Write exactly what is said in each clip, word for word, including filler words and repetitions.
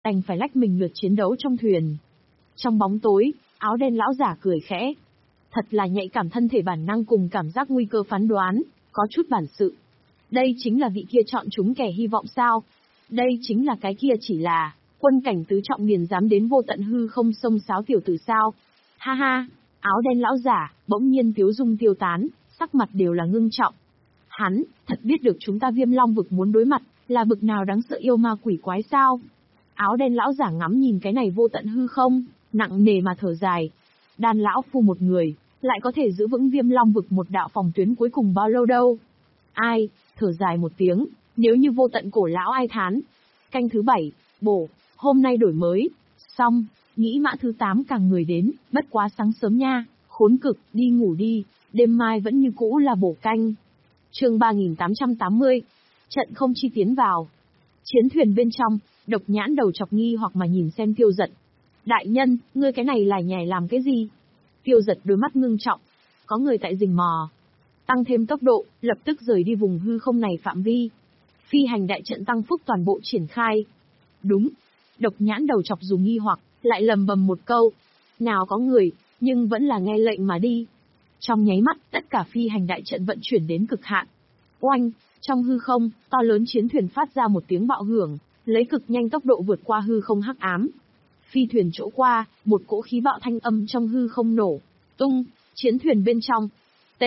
đành phải lách mình lượt chiến đấu trong thuyền. Trong bóng tối, áo đen lão giả cười khẽ. Thật là nhạy cảm, thân thể bản năng cùng cảm giác nguy cơ phán đoán, có chút bản sự. Đây chính là vị kia chọn chúng kẻ hy vọng sao? Đây chính là cái kia chỉ là quân cảnh tứ trọng liền dám đến vô tận hư không xông xáo tiểu tử sao? Ha ha, áo đen lão giả, bỗng nhiên tiếu dung tiêu tán, sắc mặt đều là ngưng trọng. Hắn, thật biết được chúng ta Viêm Long vực muốn đối mặt, là bực nào đáng sợ yêu ma quỷ quái sao? Áo đen lão giả ngắm nhìn cái này vô tận hư không, nặng nề mà thở dài. Đan lão phu một người, lại có thể giữ vững Viêm Long vực một đạo phòng tuyến cuối cùng bao lâu đâu? Ai, thở dài một tiếng, nếu như vô tận cổ lão ai thán. Canh thứ bảy, bổ, hôm nay đổi mới, xong, nghĩ mã thứ tám càng người đến, bất quá sáng sớm nha, khốn cực, đi ngủ đi, đêm mai vẫn như cũ là bổ canh. Chương ba nghìn tám trăm tám mươi, trận không chi tiến vào. Chiến thuyền bên trong, Độc Nhãn đầu chọc nghi hoặc mà nhìn xem Tiêu Dật. Đại nhân, ngươi cái này lại nhảy làm cái gì? Tiêu Dật đôi mắt ngưng trọng. Có người tại rình mò. Tăng thêm tốc độ, lập tức rời đi vùng hư không này phạm vi. Phi hành đại trận tăng phúc toàn bộ triển khai. Đúng. Độc Nhãn đầu chọc dù nghi hoặc, lại lầm bầm một câu. Nào có người, nhưng vẫn là nghe lệnh mà đi. Trong nháy mắt, tất cả phi hành đại trận vận chuyển đến cực hạn. Oanh, trong hư không, to lớn chiến thuyền phát ra một tiếng bạo hưởng, lấy cực nhanh tốc độ vượt qua hư không hắc ám. Phi thuyền chỗ qua, một cỗ khí bạo thanh âm trong hư không nổ tung, chiến thuyền bên trong. T.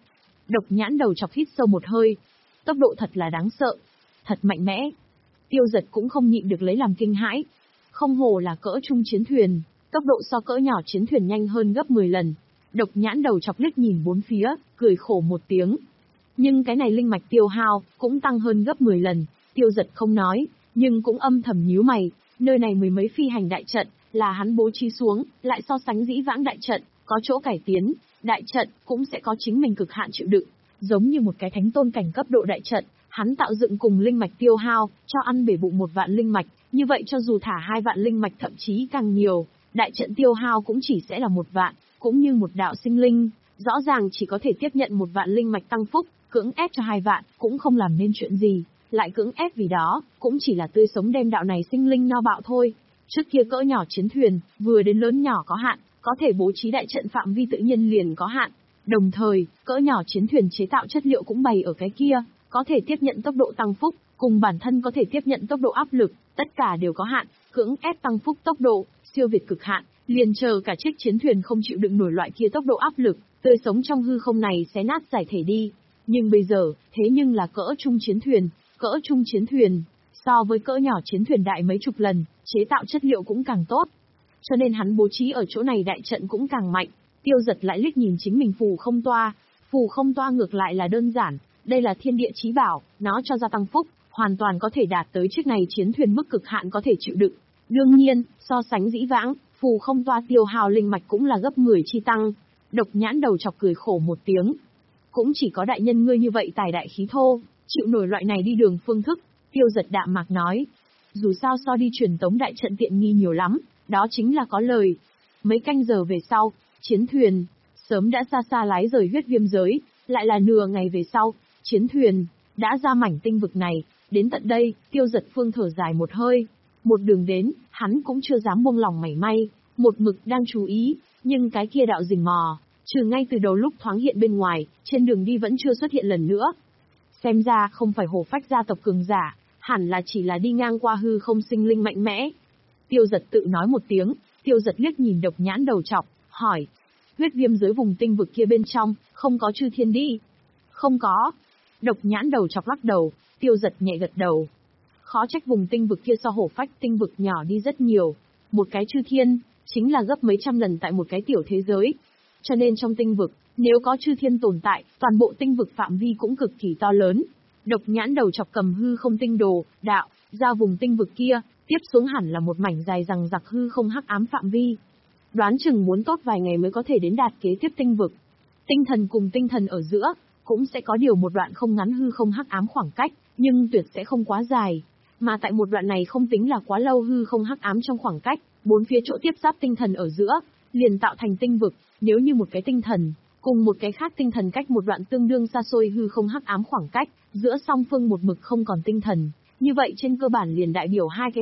Độc Nhãn đầu chọc hít sâu một hơi. Tốc độ thật là đáng sợ, thật mạnh mẽ. Tiêu Dật cũng không nhịn được lấy làm kinh hãi. Không hồ là cỡ trung chiến thuyền, tốc độ so cỡ nhỏ chiến thuyền nhanh hơn gấp mười lần. Độc Nhãn đầu chọc liếc nhìn bốn phía, cười khổ một tiếng. Nhưng cái này linh mạch tiêu hao cũng tăng hơn gấp mười lần. Tiêu Dật không nói, nhưng cũng âm thầm nhíu mày. Nơi này mười mấy phi hành đại trận là hắn bố trí xuống, lại so sánh dĩ vãng đại trận, có chỗ cải tiến, đại trận cũng sẽ có chính mình cực hạn chịu đựng. Giống như một cái thánh tôn cảnh cấp độ đại trận, hắn tạo dựng cùng linh mạch tiêu hao, cho ăn bể bụng một vạn linh mạch, như vậy cho dù thả hai vạn linh mạch thậm chí càng nhiều, đại trận tiêu hao cũng chỉ sẽ là một vạn, cũng như một đạo sinh linh, rõ ràng chỉ có thể tiếp nhận một vạn linh mạch tăng phúc, cưỡng ép cho hai vạn, cũng không làm nên chuyện gì, lại cưỡng ép vì đó, cũng chỉ là tươi sống đem đạo này sinh linh no bạo thôi. Trước kia cỡ nhỏ chiến thuyền, vừa đến lớn nhỏ có hạn, có thể bố trí đại trận phạm vi tự nhiên liền có hạn. Đồng thời, cỡ nhỏ chiến thuyền chế tạo chất liệu cũng bày ở cái kia, có thể tiếp nhận tốc độ tăng phúc, cùng bản thân có thể tiếp nhận tốc độ áp lực, tất cả đều có hạn, cưỡng ép tăng phúc tốc độ, siêu việt cực hạn, liền chờ cả chiếc chiến thuyền không chịu đựng nổi loại kia tốc độ áp lực, tươi sống trong hư không này xé nát giải thể đi. Nhưng bây giờ, thế nhưng là cỡ trung chiến thuyền, cỡ trung chiến thuyền, so với cỡ nhỏ chiến thuyền đại mấy chục lần, chế tạo chất liệu cũng càng tốt. Cho nên hắn bố trí ở chỗ này đại trận cũng càng mạnh. Tiêu Dật lại liếc nhìn chính mình phù không toa, phù không toa ngược lại là đơn giản, đây là thiên địa chí bảo, nó cho ra tăng phúc, hoàn toàn có thể đạt tới chiếc này chiến thuyền mức cực hạn có thể chịu đựng. Đương nhiên, so sánh dĩ vãng, phù không toa tiêu hào linh mạch cũng là gấp mười chi tăng. Độc Nhãn đầu chọc cười khổ một tiếng. Cũng chỉ có đại nhân ngươi như vậy tài đại khí thô, chịu nổi loại này đi đường phương thức. Tiêu Dật đạm mạc nói. Dù sao so đi truyền tống đại trận tiện nghi nhiều lắm, đó chính là có lời. Mấy canh giờ về sau, chiến thuyền sớm đã xa xa lái rời huyết viêm giới, lại là nửa ngày về sau, chiến thuyền đã ra mảnh tinh vực này. Đến tận đây, Tiêu Dật phương thở dài một hơi. Một đường đến, hắn cũng chưa dám buông lòng mảy may, một mực đang chú ý, nhưng cái kia đạo rình mò, trừ ngay từ đầu lúc thoáng hiện bên ngoài, trên đường đi vẫn chưa xuất hiện lần nữa. Xem ra không phải hổ phách gia tộc cường giả, hẳn là chỉ là đi ngang qua hư không sinh linh mạnh mẽ. Tiêu Dật tự nói một tiếng, Tiêu Dật liếc nhìn Độc Nhãn đầu chọc, hỏi. Huyết viêm giới vùng tinh vực kia bên trong, không có chư thiên đi? Không có. Độc Nhãn đầu chọc lắc đầu, Tiêu Dật nhẹ gật đầu. Khó trách vùng tinh vực kia so hổ phách tinh vực nhỏ đi rất nhiều. Một cái chư thiên, chính là gấp mấy trăm lần tại một cái tiểu thế giới. Cho nên trong tinh vực, nếu có chư thiên tồn tại, toàn bộ tinh vực phạm vi cũng cực kỳ to lớn. Độc Nhãn đầu chọc cầm hư không tinh đồ, đạo, ra vùng tinh vực kia, tiếp xuống hẳn là một mảnh dài rằng giặc hư không hắc ám phạm vi. Đoán chừng muốn tốt vài ngày mới có thể đến đạt kế tiếp tinh vực. Tinh thần cùng tinh thần ở giữa, cũng sẽ có điều một đoạn không ngắn hư không hắc ám khoảng cách, nhưng tuyệt sẽ không quá dài. Mà tại một đoạn này không tính là quá lâu hư không hắc ám trong khoảng cách, bốn phía chỗ tiếp giáp tinh thần ở giữa, liền tạo thành tinh vực. Nếu như một cái tinh thần, cùng một cái khác tinh thần cách một đoạn tương đương xa xôi hư không hắc ám khoảng cách, giữa song phương một mực không còn tinh thần, như vậy trên cơ bản liền đại biểu hai cái này,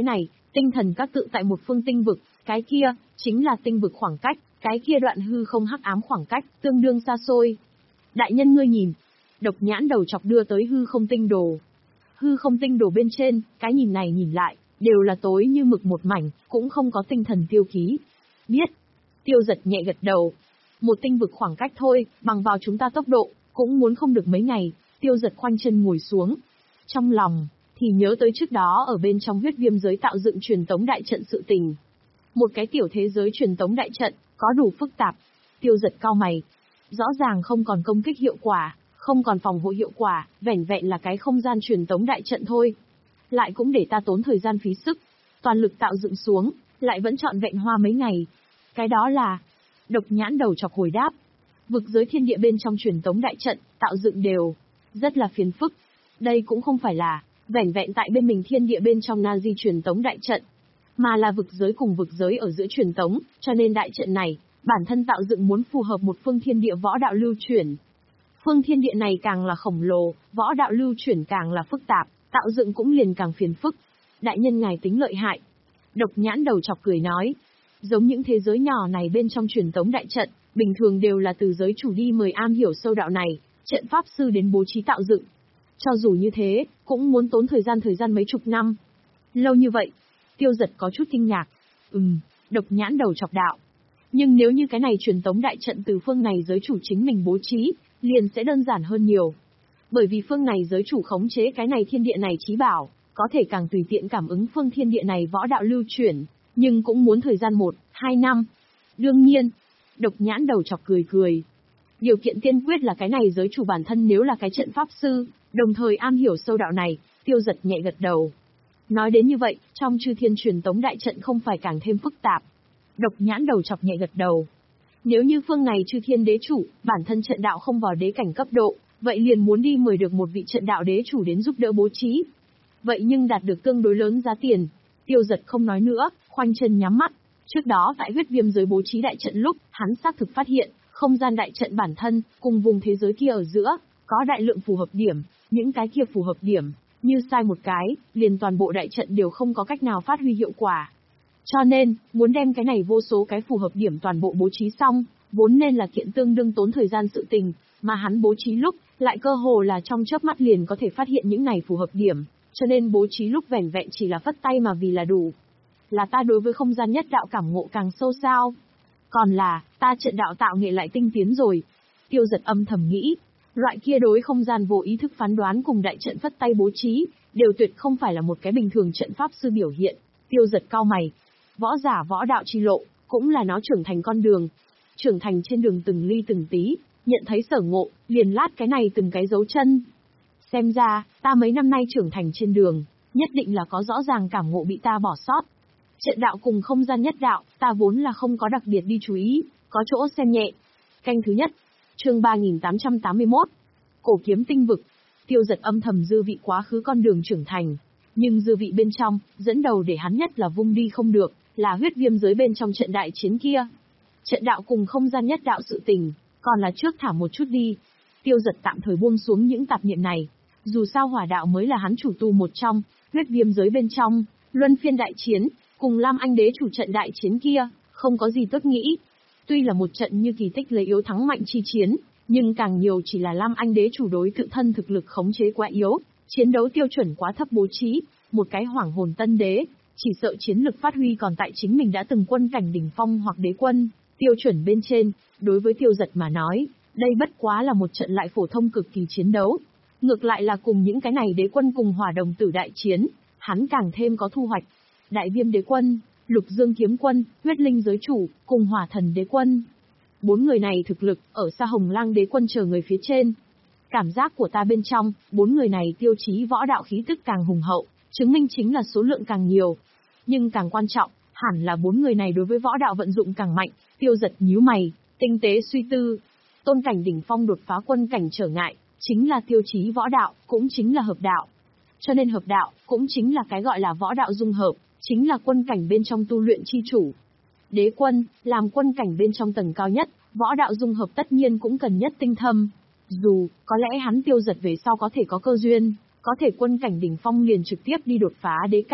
Tinh thần các tự tại một phương tinh vực, cái kia, chính là tinh vực khoảng cách, cái kia đoạn hư không hắc ám khoảng cách, tương đương xa xôi. Đại nhân ngươi nhìn, Độc Nhãn đầu chọc đưa tới hư không tinh đồ. Hư không tinh đồ bên trên, cái nhìn này nhìn lại, đều là tối như mực một mảnh, cũng không có tinh thần tiêu ký. Biết. Tiêu Giật nhẹ gật đầu. Một tinh vực khoảng cách thôi, bằng vào chúng ta tốc độ, cũng muốn không được mấy ngày. Tiêu Giật khoanh chân ngồi xuống. Trong lòng, thì nhớ tới trước đó ở bên trong huyết viêm giới tạo dựng truyền tống đại trận sự tình. Một cái tiểu thế giới truyền tống đại trận, có đủ phức tạp. Tiêu Giật cau mày. Rõ ràng không còn công kích hiệu quả, không còn phòng hộ hiệu quả, vẻn vẹn là cái không gian truyền tống đại trận thôi. Lại cũng để ta tốn thời gian phí sức, toàn lực tạo dựng xuống, lại vẫn trọn vẹn hoa mấy ngày. Cái đó là... Độc Nhãn đầu chọc hồi đáp. Vực giới thiên địa bên trong truyền tống đại trận, tạo dựng đều, rất là phiền phức. Đây cũng không phải là, vẻn vẹn tại bên mình thiên địa bên trong Nazi truyền tống đại trận, mà là vực giới cùng vực giới ở giữa truyền tống, cho nên đại trận này, bản thân tạo dựng muốn phù hợp một phương thiên địa võ đạo lưu chuyển. Phương thiên địa này càng là khổng lồ, võ đạo lưu chuyển càng là phức tạp, tạo dựng cũng liền càng phiền phức. Đại nhân ngài tính lợi hại. Độc Nhãn đầu chọc cười nói. Giống những thế giới nhỏ này bên trong truyền tống đại trận, bình thường đều là từ giới chủ đi mời am hiểu sâu đạo này, trận pháp sư đến bố trí tạo dựng. Cho dù như thế, cũng muốn tốn thời gian thời gian mấy chục năm. Lâu như vậy, Tiêu Giật có chút kinh ngạc. Ừm, Độc Nhãn đầu chọc đạo. Nhưng nếu như cái này truyền tống đại trận từ phương này giới chủ chính mình bố trí, liền sẽ đơn giản hơn nhiều. Bởi vì phương này giới chủ khống chế cái này thiên địa này chí bảo, có thể càng tùy tiện cảm ứng phương thiên địa này võ đạo lưu chuyển, nhưng cũng muốn thời gian một, hai năm. Đương nhiên, Độc Nhãn đầu chọc cười cười. Điều kiện tiên quyết là cái này giới chủ bản thân nếu là cái trận pháp sư, đồng thời am hiểu sâu đạo này. Tiêu Giật nhẹ gật đầu. Nói đến như vậy, trong chư thiên truyền tống đại trận không phải càng thêm phức tạp. Độc Nhãn đầu chọc nhẹ gật đầu. Nếu như phương này chư thiên đế chủ, bản thân trận đạo không vào đế cảnh cấp độ, vậy liền muốn đi mời được một vị trận đạo đế chủ đến giúp đỡ bố trí. Vậy nhưng đạt được tương đối lớn giá tiền. Tiêu Giật không nói nữa, khoanh chân nhắm mắt. Trước đó tại huyết viêm giới bố trí đại trận lúc, hắn xác thực phát hiện, không gian đại trận bản thân, cùng vùng thế giới kia ở giữa, có đại lượng phù hợp điểm, những cái kia phù hợp điểm, như sai một cái, liền toàn bộ đại trận đều không có cách nào phát huy hiệu quả. Cho nên, muốn đem cái này vô số cái phù hợp điểm toàn bộ bố trí xong, vốn nên là kiện tương đương tốn thời gian sự tình, mà hắn bố trí lúc, lại cơ hồ là trong chớp mắt liền có thể phát hiện những này phù hợp điểm, cho nên bố trí lúc vẻn vẹn chỉ là phất tay mà vì là đủ. Là ta đối với không gian nhất đạo cảm ngộ càng sâu sao? Còn là, ta trận đạo tạo nghệ lại tinh tiến rồi. Tiêu Giật âm thầm nghĩ, loại kia đối không gian vô ý thức phán đoán cùng đại trận phất tay bố trí, đều tuyệt không phải là một cái bình thường trận pháp sư biểu hiện. Tiêu Giật cau mày, võ giả võ đạo chi lộ, cũng là nó trưởng thành con đường. Trưởng thành trên đường từng ly từng tí, nhận thấy sở ngộ, liền lát cái này từng cái dấu chân. Xem ra, ta mấy năm nay trưởng thành trên đường, nhất định là có rõ ràng cảm ngộ bị ta bỏ sót. Trận đạo cùng không gian nhất đạo, ta vốn là không có đặc biệt đi chú ý, có chỗ xem nhẹ. Canh thứ nhất, chương ba nghìn tám trăm tám mươi mốt, cổ kiếm tinh vực. Tiêu Giật âm thầm dư vị quá khứ con đường trưởng thành, nhưng dư vị bên trong, dẫn đầu để hắn nhất là vung đi không được, là huyết viêm giới bên trong trận đại chiến kia. Trận đạo cùng không gian nhất đạo sự tình, còn là trước thả một chút đi. Tiêu Giật tạm thời buông xuống những tạp niệm này, dù sao hỏa đạo mới là hắn chủ tu một trong, huyết viêm giới bên trong, luân phiên đại chiến, cùng Lam Anh đế chủ trận đại chiến kia, không có gì tốt nghĩ. Tuy là một trận như kỳ tích lấy yếu thắng mạnh chi chiến, nhưng càng nhiều chỉ là Lam Anh đế chủ đối tự thân thực lực khống chế quá yếu, chiến đấu tiêu chuẩn quá thấp bố trí, một cái hoảng hồn tân đế, chỉ sợ chiến lực phát huy còn tại chính mình đã từng quân cảnh đỉnh phong hoặc đế quân, tiêu chuẩn bên trên, đối với Tiêu Giật mà nói, đây bất quá là một trận lại phổ thông cực kỳ chiến đấu. Ngược lại là cùng những cái này đế quân cùng hỏa đồng tử đại chiến, hắn càng thêm có thu hoạch. Đại Viêm đế quân, Lục Dương kiếm quân, Huyết Linh giới chủ, cùng Hỏa Thần đế quân. Bốn người này thực lực, ở xa Hồng Lang đế quân chờ người phía trên. Cảm giác của ta bên trong, bốn người này tiêu chí võ đạo khí tức càng hùng hậu, chứng minh chính là số lượng càng nhiều. Nhưng càng quan trọng, hẳn là bốn người này đối với võ đạo vận dụng càng mạnh. Tiêu Giật nhíu mày, tinh tế suy tư. Tôn cảnh đỉnh phong đột phá quân cảnh trở ngại, chính là tiêu chí võ đạo, cũng chính là hợp đạo. Cho nên hợp đạo, cũng chính là cái gọi là võ đạo dung hợp, chính là quân cảnh bên trong tu luyện chi chủ. Đế quân, làm quân cảnh bên trong tầng cao nhất, võ đạo dung hợp tất nhiên cũng cần nhất tinh thâm. Dù, có lẽ hắn Tiêu Giật về sau có thể có cơ duyên, có thể quân cảnh đỉnh phong liền trực tiếp đi đột phá đế cảnh,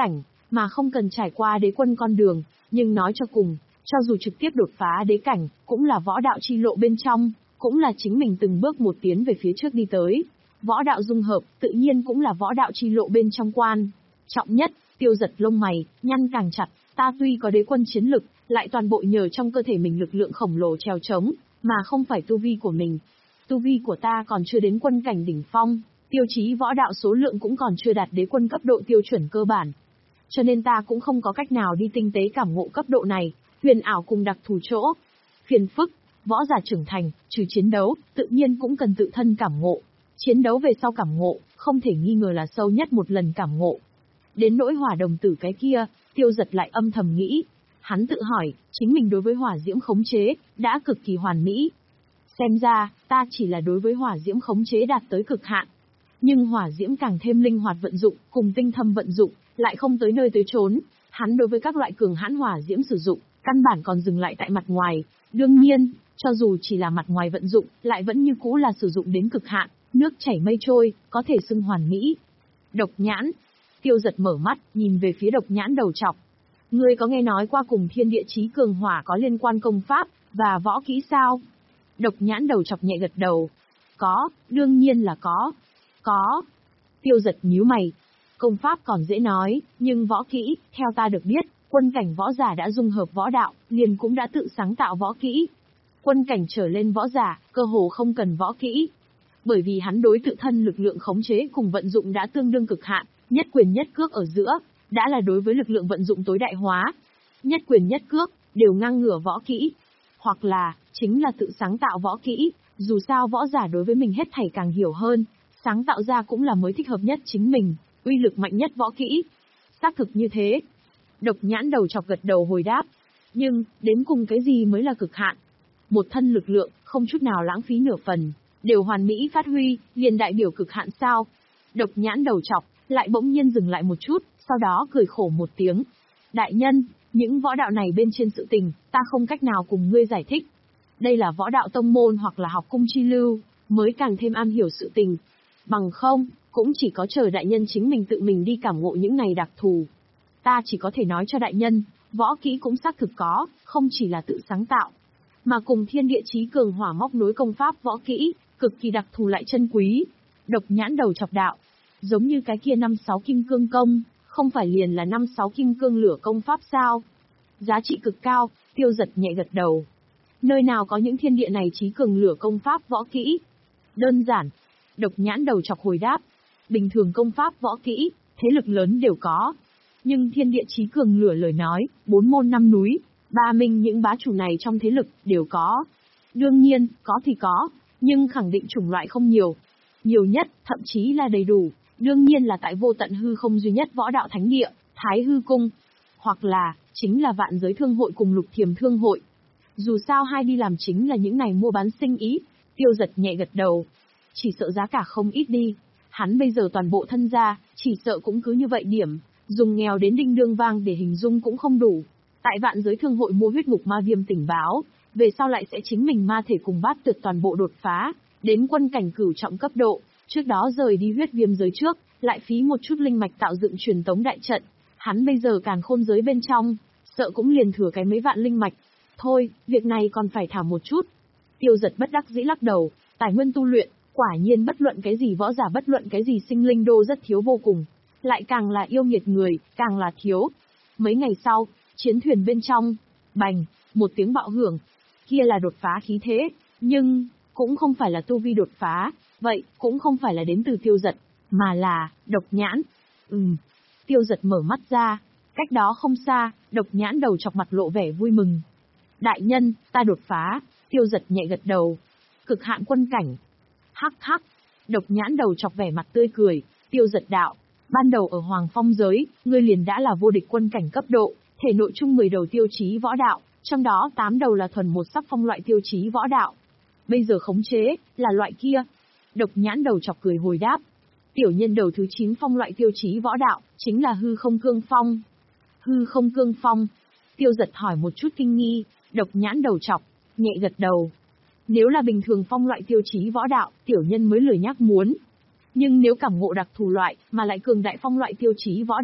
mà không cần trải qua đế quân con đường, nhưng nói cho cùng, cho dù trực tiếp đột phá đế cảnh, cũng là võ đạo chi lộ bên trong, cũng là chính mình từng bước một tiến về phía trước đi tới. Võ đạo dung hợp, tự nhiên cũng là võ đạo chi lộ bên trong quan. Trọng nhất, Tiêu giật lông mày, nhăn càng chặt, ta tuy có đế quân chiến lực, lại toàn bộ nhờ trong cơ thể mình lực lượng khổng lồ trèo trống, mà không phải tu vi của mình. Tu vi của ta còn chưa đến quân cảnh đỉnh phong, tiêu chí võ đạo số lượng cũng còn chưa đạt đế quân cấp độ tiêu chuẩn cơ bản. Cho nên ta cũng không có cách nào đi tinh tế cảm ngộ cấp độ này, huyền ảo cùng đặc thù chỗ. Phiền phức, võ giả trưởng thành, trừ chiến đấu, tự nhiên cũng cần tự thân cảm ngộ. Chiến đấu về sau cảm ngộ, không thể nghi ngờ là sâu nhất một lần cảm ngộ. Đến nỗi hỏa đồng tử cái kia, Tiêu giật lại âm thầm nghĩ. Hắn tự hỏi, chính mình đối với hỏa diễm khống chế, đã cực kỳ hoàn mỹ. Xem ra, ta chỉ là đối với hỏa diễm khống chế đạt tới cực hạn. Nhưng hỏa diễm càng thêm linh hoạt vận dụng, cùng tinh thâm vận dụng, lại không tới nơi tới chốn. Hắn đối với các loại cường hãn hỏa diễm sử dụng, căn bản còn dừng lại tại mặt ngoài. Đương nhiên, cho dù chỉ là mặt ngoài vận dụng, lại vẫn như cũ là sử dụng đến cực hạn, nước chảy mây trôi, có thể xưng hoàn mỹ. Độc nhãn. Tiêu giật mở mắt, nhìn về phía độc nhãn đầu trọc. Ngươi có nghe nói qua cùng thiên địa chí cường hỏa có liên quan công pháp, và võ kỹ sao? Độc nhãn đầu chọc nhẹ gật đầu. Có, đương nhiên là có. Có. Tiêu giật nhíu mày. Công pháp còn dễ nói, nhưng võ kỹ, theo ta được biết, quân cảnh võ giả đã dung hợp võ đạo, liền cũng đã tự sáng tạo võ kỹ. Quân cảnh trở lên võ giả, cơ hồ không cần võ kỹ. Bởi vì hắn đối tự thân lực lượng khống chế cùng vận dụng đã tương đương cực hạn, nhất quyền nhất cước ở giữa, đã là đối với lực lượng vận dụng tối đại hóa. Nhất quyền nhất cước, đều ngang ngửa võ kỹ. Hoặc là, chính là tự sáng tạo võ kỹ, dù sao võ giả đối với mình hết thảy càng hiểu hơn, sáng tạo ra cũng là mới thích hợp nhất chính mình, uy lực mạnh nhất võ kỹ. Xác thực như thế. Độc nhãn đầu chọc gật đầu hồi đáp. Nhưng, đến cùng cái gì mới là cực hạn? Một thân lực lượng, không chút nào lãng phí nửa phần, đều hoàn mỹ phát huy, liền đại biểu cực hạn sao? Độc nhãn đầu chọc, lại bỗng nhiên dừng lại một chút, sau đó cười khổ một tiếng. Đại nhân, những võ đạo này bên trên sự tình, ta không cách nào cùng ngươi giải thích. Đây là võ đạo tông môn hoặc là học cung chi lưu, mới càng thêm am hiểu sự tình. Bằng không, cũng chỉ có chờ đại nhân chính mình tự mình đi cảm ngộ những này đặc thù. Ta chỉ có thể nói cho đại nhân, võ kỹ cũng xác thực có, không chỉ là tự sáng tạo, mà cùng thiên địa chí cường hỏa móc nối công pháp võ kỹ, cực kỳ đặc thù lại chân quý. Độc nhãn đầu chọc đạo, giống như cái kia năm sáu kim cương công, không phải liền là năm sáu kim cương lửa công pháp sao? Giá trị cực cao, Tiêu giật nhẹ gật đầu. Nơi nào có những thiên địa này chí cường lửa công pháp võ kỹ? Đơn giản. Độc nhãn đầu chọc hồi đáp. Bình thường công pháp võ kỹ, thế lực lớn đều có. Nhưng thiên địa chí cường lửa lời nói, bốn môn năm núi, ba minh những bá chủ này trong thế lực, đều có. Đương nhiên, có thì có, nhưng khẳng định chủng loại không nhiều. Nhiều nhất, thậm chí là đầy đủ, đương nhiên là tại vô tận hư không duy nhất võ đạo thánh địa, Thái Hư Cung. Hoặc là, chính là vạn giới thương hội cùng lục thiềm thương hội. Dù sao hai đi làm chính là những này mua bán sinh ý. Tiêu giật nhẹ gật đầu. Chỉ sợ giá cả không ít đi. Hắn bây giờ toàn bộ thân gia, chỉ sợ cũng cứ như vậy điểm, dùng nghèo đến đinh đương vang để hình dung cũng không đủ. Tại vạn giới thương hội mua huyết ngục ma viêm tỉnh báo, về sau lại sẽ chính mình ma thể cùng bát tuyệt toàn bộ đột phá, đến quân cảnh cửu trọng cấp độ, trước đó rời đi huyết viêm giới trước, lại phí một chút linh mạch tạo dựng truyền tống đại trận. Hắn bây giờ càn khôn giới bên trong, sợ cũng liền thừa cái mấy vạn linh mạch. Thôi, việc này còn phải thả một chút. Tiêu giật bất đắc dĩ lắc đầu, tài nguyên tu luyện, quả nhiên bất luận cái gì võ giả bất luận cái gì sinh linh đô rất thiếu vô cùng. Lại càng là yêu nghiệt người, càng là thiếu. Mấy ngày sau, chiến thuyền bên trong, bành, một tiếng bạo hưởng. Kia là đột phá khí thế, nhưng, cũng không phải là tu vi đột phá, vậy, cũng không phải là đến từ tiêu giật, mà là, độc nhãn. Ừm, tiêu giật mở mắt ra, cách đó không xa, độc nhãn đầu chọc mặt lộ vẻ vui mừng. Đại nhân, ta đột phá, tiêu giật nhẹ gật đầu. Cực hạn quân cảnh. Hắc hắc, độc nhãn đầu chọc vẻ mặt tươi cười, tiêu giật đạo. Ban đầu ở Hoàng Phong giới, ngươi liền đã là vô địch quân cảnh cấp độ, thể nội chung mười đầu tiêu chí võ đạo, trong đó tám đầu là thuần một sắc phong loại tiêu chí võ đạo. Bây giờ khống chế, là loại kia. Độc nhãn đầu chọc cười hồi đáp. Tiểu nhân đầu thứ chín phong loại tiêu chí võ đạo, chính là hư không cương phong. Hư không cương phong. Tiêu giật hỏi một chút kinh nghi, độc nhãn đầu chọc, nhẹ gật đầu. Nếu là bình thường phong loại tiêu chí võ đạo, tiểu nhân mới lười nhắc muốn. Nhưng nếu cảm ngộ đặc thù loại, mà lại cường đại phong loại tiêu chí võ đạo,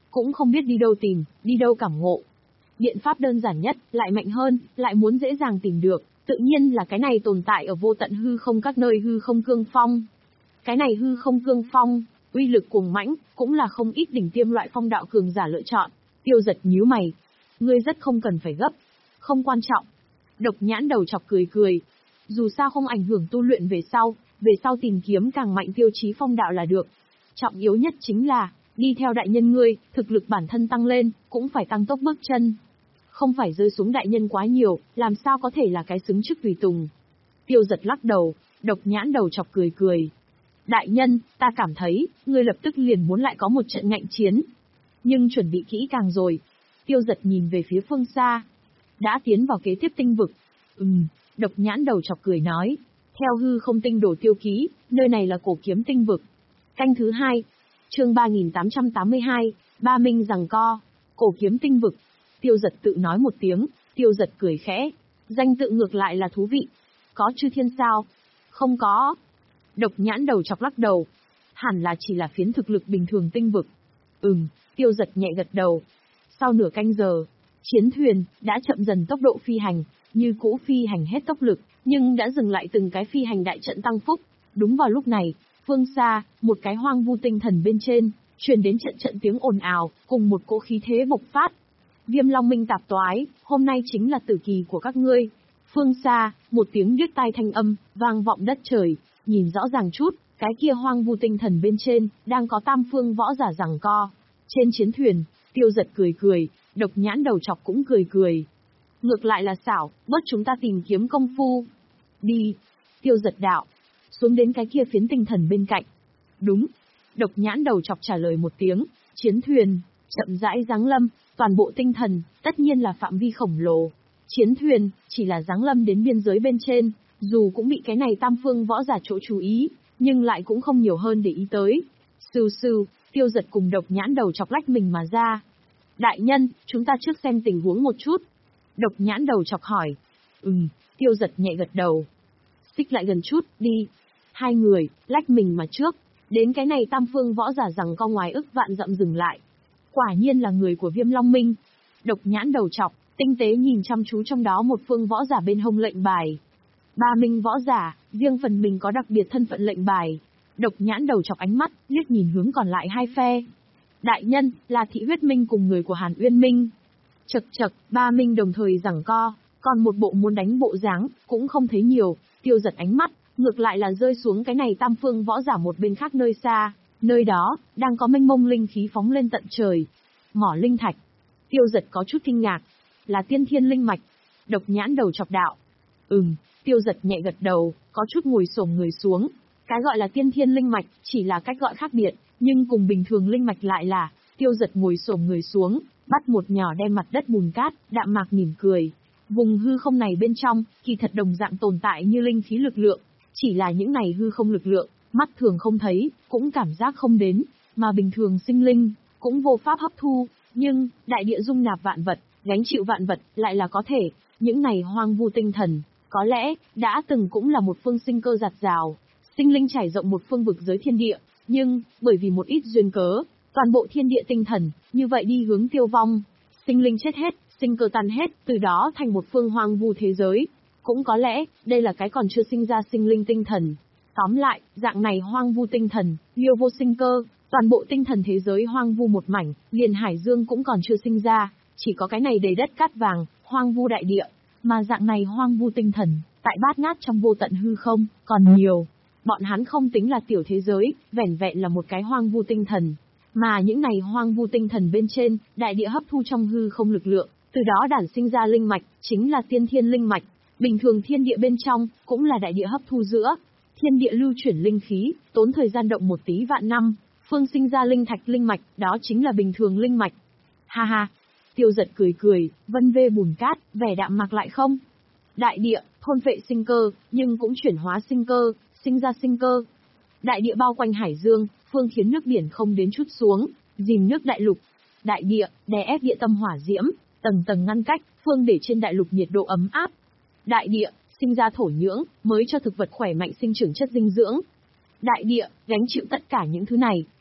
cũng không biết đi đâu tìm, đi đâu cảm ngộ. Biện pháp đơn giản nhất, lại mạnh hơn, lại muốn dễ dàng tìm được, tự nhiên là cái này tồn tại ở vô tận hư không các nơi hư không cương phong. Cái này hư không cương phong, uy lực cuồng mãnh, cũng là không ít đỉnh tiêm loại phong đạo cường giả lựa chọn. Tiêu Giật nhíu mày. Ngươi rất không cần phải gấp. Không quan trọng. Độc Nhãn đầu chọc cười cười. Dù sao không ảnh hưởng tu luyện về sau, về sau tìm kiếm càng mạnh tiêu chí phong đạo là được. Trọng yếu nhất chính là, đi theo đại nhân ngươi, thực lực bản thân tăng lên, cũng phải tăng tốc bước chân. Không phải rơi xuống đại nhân quá nhiều, làm sao có thể là cái xứng chức tùy tùng. Tiêu Giật lắc đầu, Độc Nhãn đầu chọc cười cười. Đại nhân, ta cảm thấy, ngươi lập tức liền muốn lại có một trận ngạnh chiến. Nhưng chuẩn bị kỹ càng rồi. Tiêu Giật nhìn về phía phương xa. Đã tiến vào kế tiếp tinh vực. Ừm, Độc Nhãn đầu chọc cười nói. Theo hư không tinh đồ tiêu ký, nơi này là cổ kiếm tinh vực. Canh thứ hai. Chương ba nghìn tám trăm tám mươi hai, Ba Minh giằng co. Cổ kiếm tinh vực. Tiêu Giật tự nói một tiếng, Tiêu Giật cười khẽ. Danh tự ngược lại là thú vị. Có chư thiên sao? Không có. Độc Nhãn đầu chọc lắc đầu. Hẳn là chỉ là phiến thực lực bình thường tinh vực. Ừm, Tiêu Giật nhẹ gật đầu. Sau nửa canh giờ, chiến thuyền đã chậm dần tốc độ phi hành, như cũ phi hành hết tốc lực, nhưng đã dừng lại từng cái phi hành đại trận tăng phúc. Đúng vào lúc này, phương xa, một cái hoang vu tinh thần bên trên, truyền đến trận trận tiếng ồn ào, cùng một cỗ khí thế bộc phát. Viêm Long Minh tạp toái, hôm nay chính là tử kỳ của các ngươi. Phương xa, một tiếng điếc tai thanh âm, vang vọng đất trời, nhìn rõ ràng chút, cái kia hoang vu tinh thần bên trên, đang có tam phương võ giả giằng co. Trên chiến thuyền, Tiêu Giật cười cười, Độc Nhãn đầu chọc cũng cười cười. Ngược lại là xảo, bớt chúng ta tìm kiếm công phu. Đi. Tiêu Giật đạo. Xuống đến cái kia phiến tinh thần bên cạnh. Đúng. Độc Nhãn đầu chọc trả lời một tiếng, chiến thuyền, chậm rãi giáng lâm, toàn bộ tinh thần, tất nhiên là phạm vi khổng lồ. Chiến thuyền, chỉ là giáng lâm đến biên giới bên trên, dù cũng bị cái này tam phương võ giả chỗ chú ý, nhưng lại cũng không nhiều hơn để ý tới. Sưu sưu, Tiêu Giật cùng Độc Nhãn đầu chọc lách mình mà ra. Đại nhân, chúng ta trước xem tình huống một chút. Độc Nhãn đầu chọc hỏi. Ừm, Tiêu Giật nhẹ gật đầu. Xích lại gần chút, đi. Hai người, lách mình mà trước. Đến cái này tam phương võ giả rằng co ngoài ức vạn dặm dừng lại. Quả nhiên là người của Viêm Long Minh. Độc Nhãn đầu chọc, tinh tế nhìn chăm chú trong đó một phương võ giả bên hông lệnh bài. Ba Minh võ giả, riêng phần mình có đặc biệt thân phận lệnh bài. Độc Nhãn đầu chọc ánh mắt, liếc nhìn hướng còn lại hai phe. Đại nhân, là Thị Huyết Minh cùng người của Hàn Uyên Minh. Chậc chậc, ba Minh đồng thời giằng co, còn một bộ muốn đánh bộ dáng, cũng không thấy nhiều. Tiêu Giật ánh mắt, ngược lại là rơi xuống cái này tam phương võ giả một bên khác nơi xa. Nơi đó, đang có mênh mông linh khí phóng lên tận trời. Mỏ linh thạch. Tiêu Giật có chút kinh ngạc. Là tiên thiên linh mạch. Độc Nhãn đầu chọc đạo. Ừm, Tiêu Giật nhẹ gật đầu, có chút ngồi xổm người xuống. Cái gọi là tiên thiên linh mạch, chỉ là cách gọi khác biệt, nhưng cùng bình thường linh mạch lại là, Tiêu Giật ngồi xổm người xuống, bắt một nhỏ đem mặt đất bùn cát, đạm mạc mỉm cười. Vùng hư không này bên trong, kỳ thật đồng dạng tồn tại như linh khí lực lượng, chỉ là những này hư không lực lượng, mắt thường không thấy, cũng cảm giác không đến, mà bình thường sinh linh, cũng vô pháp hấp thu, nhưng, đại địa dung nạp vạn vật, gánh chịu vạn vật, lại là có thể, những này hoang vu tinh thần, có lẽ, đã từng cũng là một phương sinh cơ giạt rào, sinh linh trải rộng một phương vực giới thiên địa, nhưng, bởi vì một ít duyên cớ, toàn bộ thiên địa tinh thần, như vậy đi hướng tiêu vong, sinh linh chết hết, sinh cơ tan hết, từ đó thành một phương hoang vu thế giới. Cũng có lẽ, đây là cái còn chưa sinh ra sinh linh tinh thần. Tóm lại, dạng này hoang vu tinh thần, liêu vô sinh cơ, toàn bộ tinh thần thế giới hoang vu một mảnh, liền hải dương cũng còn chưa sinh ra, chỉ có cái này đầy đất cát vàng, hoang vu đại địa, mà dạng này hoang vu tinh thần, tại bát ngát trong vô tận hư không, còn nhiều. Bọn hắn không tính là tiểu thế giới, vẻn vẹn là một cái hoang vu tinh thần. Mà những này hoang vu tinh thần bên trên, đại địa hấp thu trong hư không lực lượng, từ đó đản sinh ra linh mạch, chính là tiên thiên linh mạch. Bình thường thiên địa bên trong, cũng là đại địa hấp thu giữa. Thiên địa lưu chuyển linh khí, tốn thời gian động một tí vạn năm, phương sinh ra linh thạch linh mạch, đó chính là bình thường linh mạch. Ha ha, Tiêu Giật cười cười, vân vê bùn cát, vẻ đạm mạc lại không. Đại địa, thôn phệ sinh cơ, nhưng cũng chuyển hóa sinh cơ, sinh ra sinh cơ. Đại địa bao quanh hải dương, phương khiến nước biển không đến chút xuống, dìm nước đại lục. Đại địa, đè ép địa tâm hỏa diễm, tầng tầng ngăn cách, phương để trên đại lục nhiệt độ ấm áp. Đại địa, sinh ra thổ nhưỡng, mới cho thực vật khỏe mạnh sinh trưởng chất dinh dưỡng. Đại địa, gánh chịu tất cả những thứ này,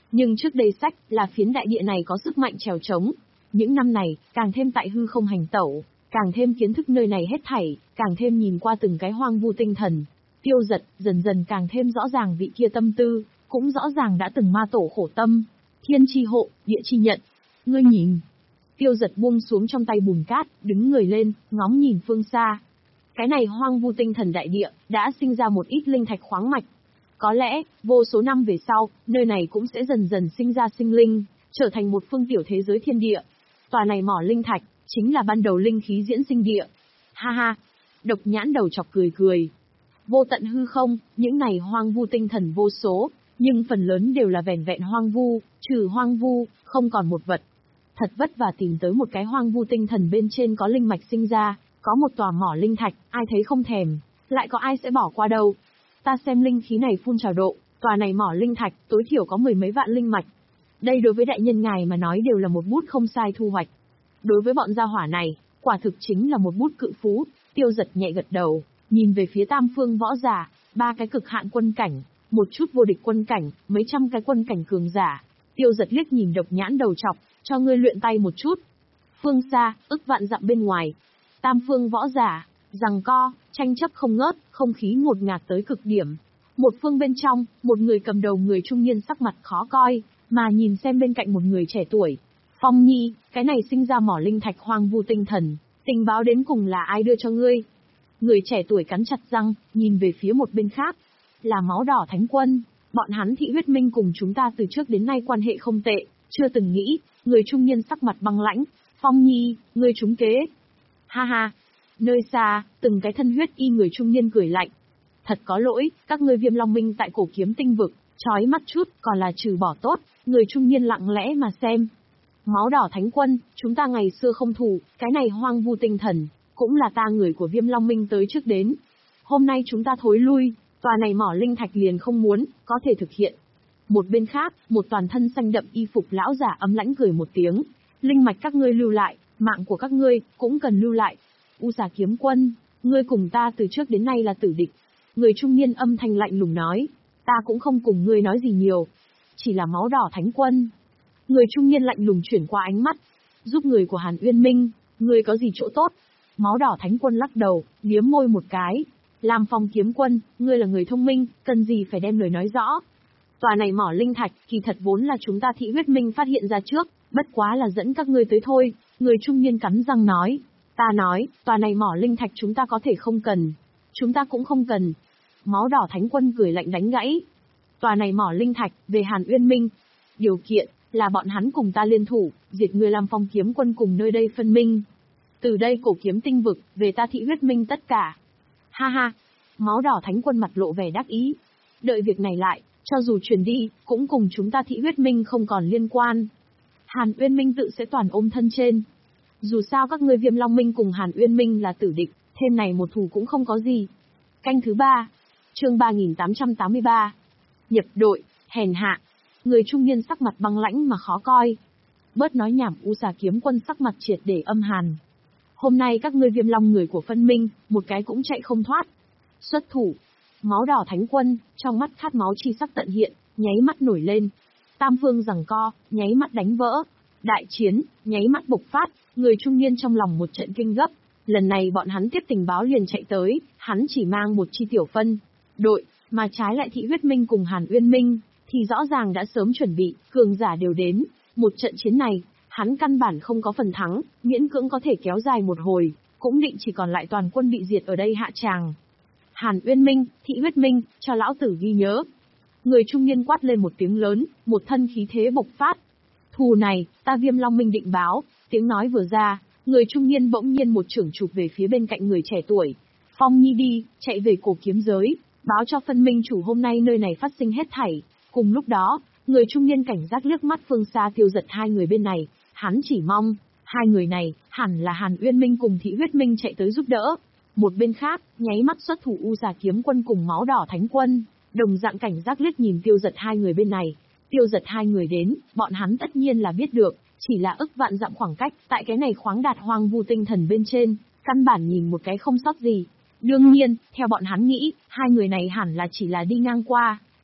Nhưng trước đây sách là phiến đại địa này có sức mạnh trèo trống. Những năm này, càng thêm tại hư không hành tẩu, càng thêm kiến thức nơi này hết thảy, càng thêm nhìn qua từng cái hoang vu tinh thần. Tiêu Giật, dần dần càng thêm rõ ràng vị kia tâm tư, cũng rõ ràng đã từng ma tổ khổ tâm. Thiên chi hộ, địa chi nhận. Ngươi nhìn. Tiêu Giật buông xuống trong tay bùn cát, đứng người lên, ngóng nhìn phương xa. Cái này hoang vu tinh thần đại địa, đã sinh ra một ít linh thạch khoáng mạch. Có lẽ, vô số năm về sau, nơi này cũng sẽ dần dần sinh ra sinh linh, trở thành một phương tiểu thế giới thiên địa. Tòa này mỏ linh thạch, chính là ban đầu linh khí diễn sinh địa. Ha ha, Độc Nhãn đầu chọc cười cười. Vô tận hư không, những này hoang vu tinh thần vô số, nhưng phần lớn đều là vẻn vẹn hoang vu, trừ hoang vu, không còn một vật. Thật vất vả tìm tới một cái hoang vu tinh thần bên trên có linh mạch sinh ra, có một tòa mỏ linh thạch, ai thấy không thèm, lại có ai sẽ bỏ qua đâu. Ta xem linh khí này phun trào độ, tòa này mỏ linh thạch, tối thiểu có mười mấy vạn linh mạch. Đây đối với đại nhân ngài mà nói đều là một bút không sai thu hoạch. Đối với bọn gia hỏa này, quả thực chính là một bút cự phú. Tiêu Giật nhẹ gật đầu, nhìn về phía tam phương võ giả, ba cái cực hạn quân cảnh, một chút vô địch quân cảnh, mấy trăm cái quân cảnh cường giả. Tiêu Giật liếc nhìn Độc Nhãn đầu chọc, cho ngươi luyện tay một chút. Phương xa, ức vạn dặm bên ngoài, tam phương võ giả, giằng co, tranh chấp không ngớt, không khí ngột ngạt tới cực điểm. Một phương bên trong, một người cầm đầu người trung niên sắc mặt khó coi, mà nhìn xem bên cạnh một người trẻ tuổi. Phong Nhi, cái này sinh ra mỏ linh thạch hoang vu tinh thần, tình báo đến cùng là ai đưa cho ngươi? Người trẻ tuổi cắn chặt răng, nhìn về phía một bên khác. Là Máu Đỏ Thánh Quân, bọn hắn Thị Huyết Minh cùng chúng ta từ trước đến nay quan hệ không tệ, chưa từng nghĩ. Người trung niên sắc mặt băng lãnh. Phong Nhi, ngươi trúng kế. Ha ha. Nơi xa, từng cái thân huyết y người trung niên cười lạnh. Thật có lỗi, các ngươi Viêm Long Minh tại Cổ Kiếm Tinh Vực, chói mắt chút, còn là trừ bỏ tốt. Người trung niên lặng lẽ mà xem. Máu Đỏ Thánh Quân, chúng ta ngày xưa không thù, cái này hoang vu tinh thần, cũng là ta người của Viêm Long Minh tới trước đến. Hôm nay chúng ta thối lui, tòa này mỏ linh thạch liền không muốn, có thể thực hiện. Một bên khác, một toàn thân xanh đậm y phục lão giả ấm lãnh cười một tiếng. Linh mạch các ngươi lưu lại, mạng của các ngươi, cũng cần lưu lại. U Xà Kiếm Quân, ngươi cùng ta từ trước đến nay là tử địch. Người trung niên âm thanh lạnh lùng nói, ta cũng không cùng ngươi nói gì nhiều. Chỉ là Máu Đỏ Thánh Quân. Người trung niên lạnh lùng chuyển qua ánh mắt. Giúp người của Hàn Uyên Minh, ngươi có gì chỗ tốt? Máu Đỏ Thánh Quân lắc đầu, liếm môi một cái. Lam Phong Kiếm Quân, ngươi là người thông minh, cần gì phải đem lời nói rõ. Tòa này mỏ linh thạch, kỳ thật vốn là chúng ta Thị Huyết Minh phát hiện ra trước, bất quá là dẫn các ngươi tới thôi. Người trung niên cắn răng nói. Ta nói, tòa này mỏ linh thạch chúng ta có thể không cần. Chúng ta cũng không cần. Máu Đỏ Thánh Quân cười lạnh đánh gãy. Tòa này mỏ linh thạch, về Hàn Uyên Minh. Điều kiện, là bọn hắn cùng ta liên thủ, diệt người Lam Phong Kiếm Quân cùng nơi đây phân minh. Từ đây Cổ Kiếm Tinh Vực, về ta Thị Huyết Minh tất cả. Ha ha. Máu Đỏ Thánh Quân mặt lộ vẻ đắc ý. Đợi việc này lại, cho dù truyền đi, cũng cùng chúng ta Thị Huyết Minh không còn liên quan. Hàn Uyên Minh tự sẽ toàn ôm thân trên. Dù sao các ngươi Viêm Long Minh cùng Hàn Uyên Minh là tử địch, thêm này một thù cũng không có gì. Canh thứ ba. Chương ba nghìn tám trăm tám mươi ba. Nhập đội, hèn hạ. Người trung niên sắc mặt băng lãnh mà khó coi. Bớt nói nhảm. U Xà Kiếm Quân sắc mặt triệt để âm hàn. Hôm nay các ngươi Viêm Long người của phân minh, một cái cũng chạy không thoát. Xuất thủ. Máu Đỏ Thánh Quân, trong mắt khát máu chi sắc tận hiện, nháy mắt nổi lên. Tam phương giằng co, nháy mắt đánh vỡ. Đại chiến, nháy mắt bộc phát, người trung niên trong lòng một trận kinh gấp. Lần này bọn hắn tiếp tình báo liền chạy tới, hắn chỉ mang một chi tiểu phân đội, mà trái lại Thị Huyết Minh cùng Hàn Uyên Minh, thì rõ ràng đã sớm chuẩn bị, cường giả đều đến. Một trận chiến này, hắn căn bản không có phần thắng, miễn cưỡng có thể kéo dài một hồi, cũng định chỉ còn lại toàn quân bị diệt ở đây hạ tràng. Hàn Uyên Minh, Thị Huyết Minh, cho lão tử ghi nhớ. Người trung niên quát lên một tiếng lớn, một thân khí thế bộc phát. Thù này, ta Viêm Long Minh định báo. Tiếng nói vừa ra, người trung niên bỗng nhiên một chưởng chụp về phía bên cạnh người trẻ tuổi. Phong Nhi đi, chạy về Cổ Kiếm giới, báo cho phân minh chủ hôm nay nơi này phát sinh hết thảy. Cùng lúc đó, người trung niên cảnh giác liếc mắt phương xa Tiêu Giật hai người bên này, hắn chỉ mong, hai người này, hẳn là Hàn Uyên Minh cùng Thị Huyết Minh chạy tới giúp đỡ. Một bên khác, nháy mắt xuất thủ U Xà Kiếm Quân cùng Máu Đỏ Thánh Quân, đồng dạng cảnh giác liếc nhìn Tiêu Giật hai người bên này. Tiêu Giật hai người đến, bọn hắn tất nhiên là biết được, chỉ là ức vạn dặm khoảng cách, tại cái này khoáng đạt hoang vu tinh thần bên trên, căn bản nhìn một cái không sót gì. Đương nhiên, theo bọn hắn nghĩ, hai người này hẳn là chỉ là đi ngang qua,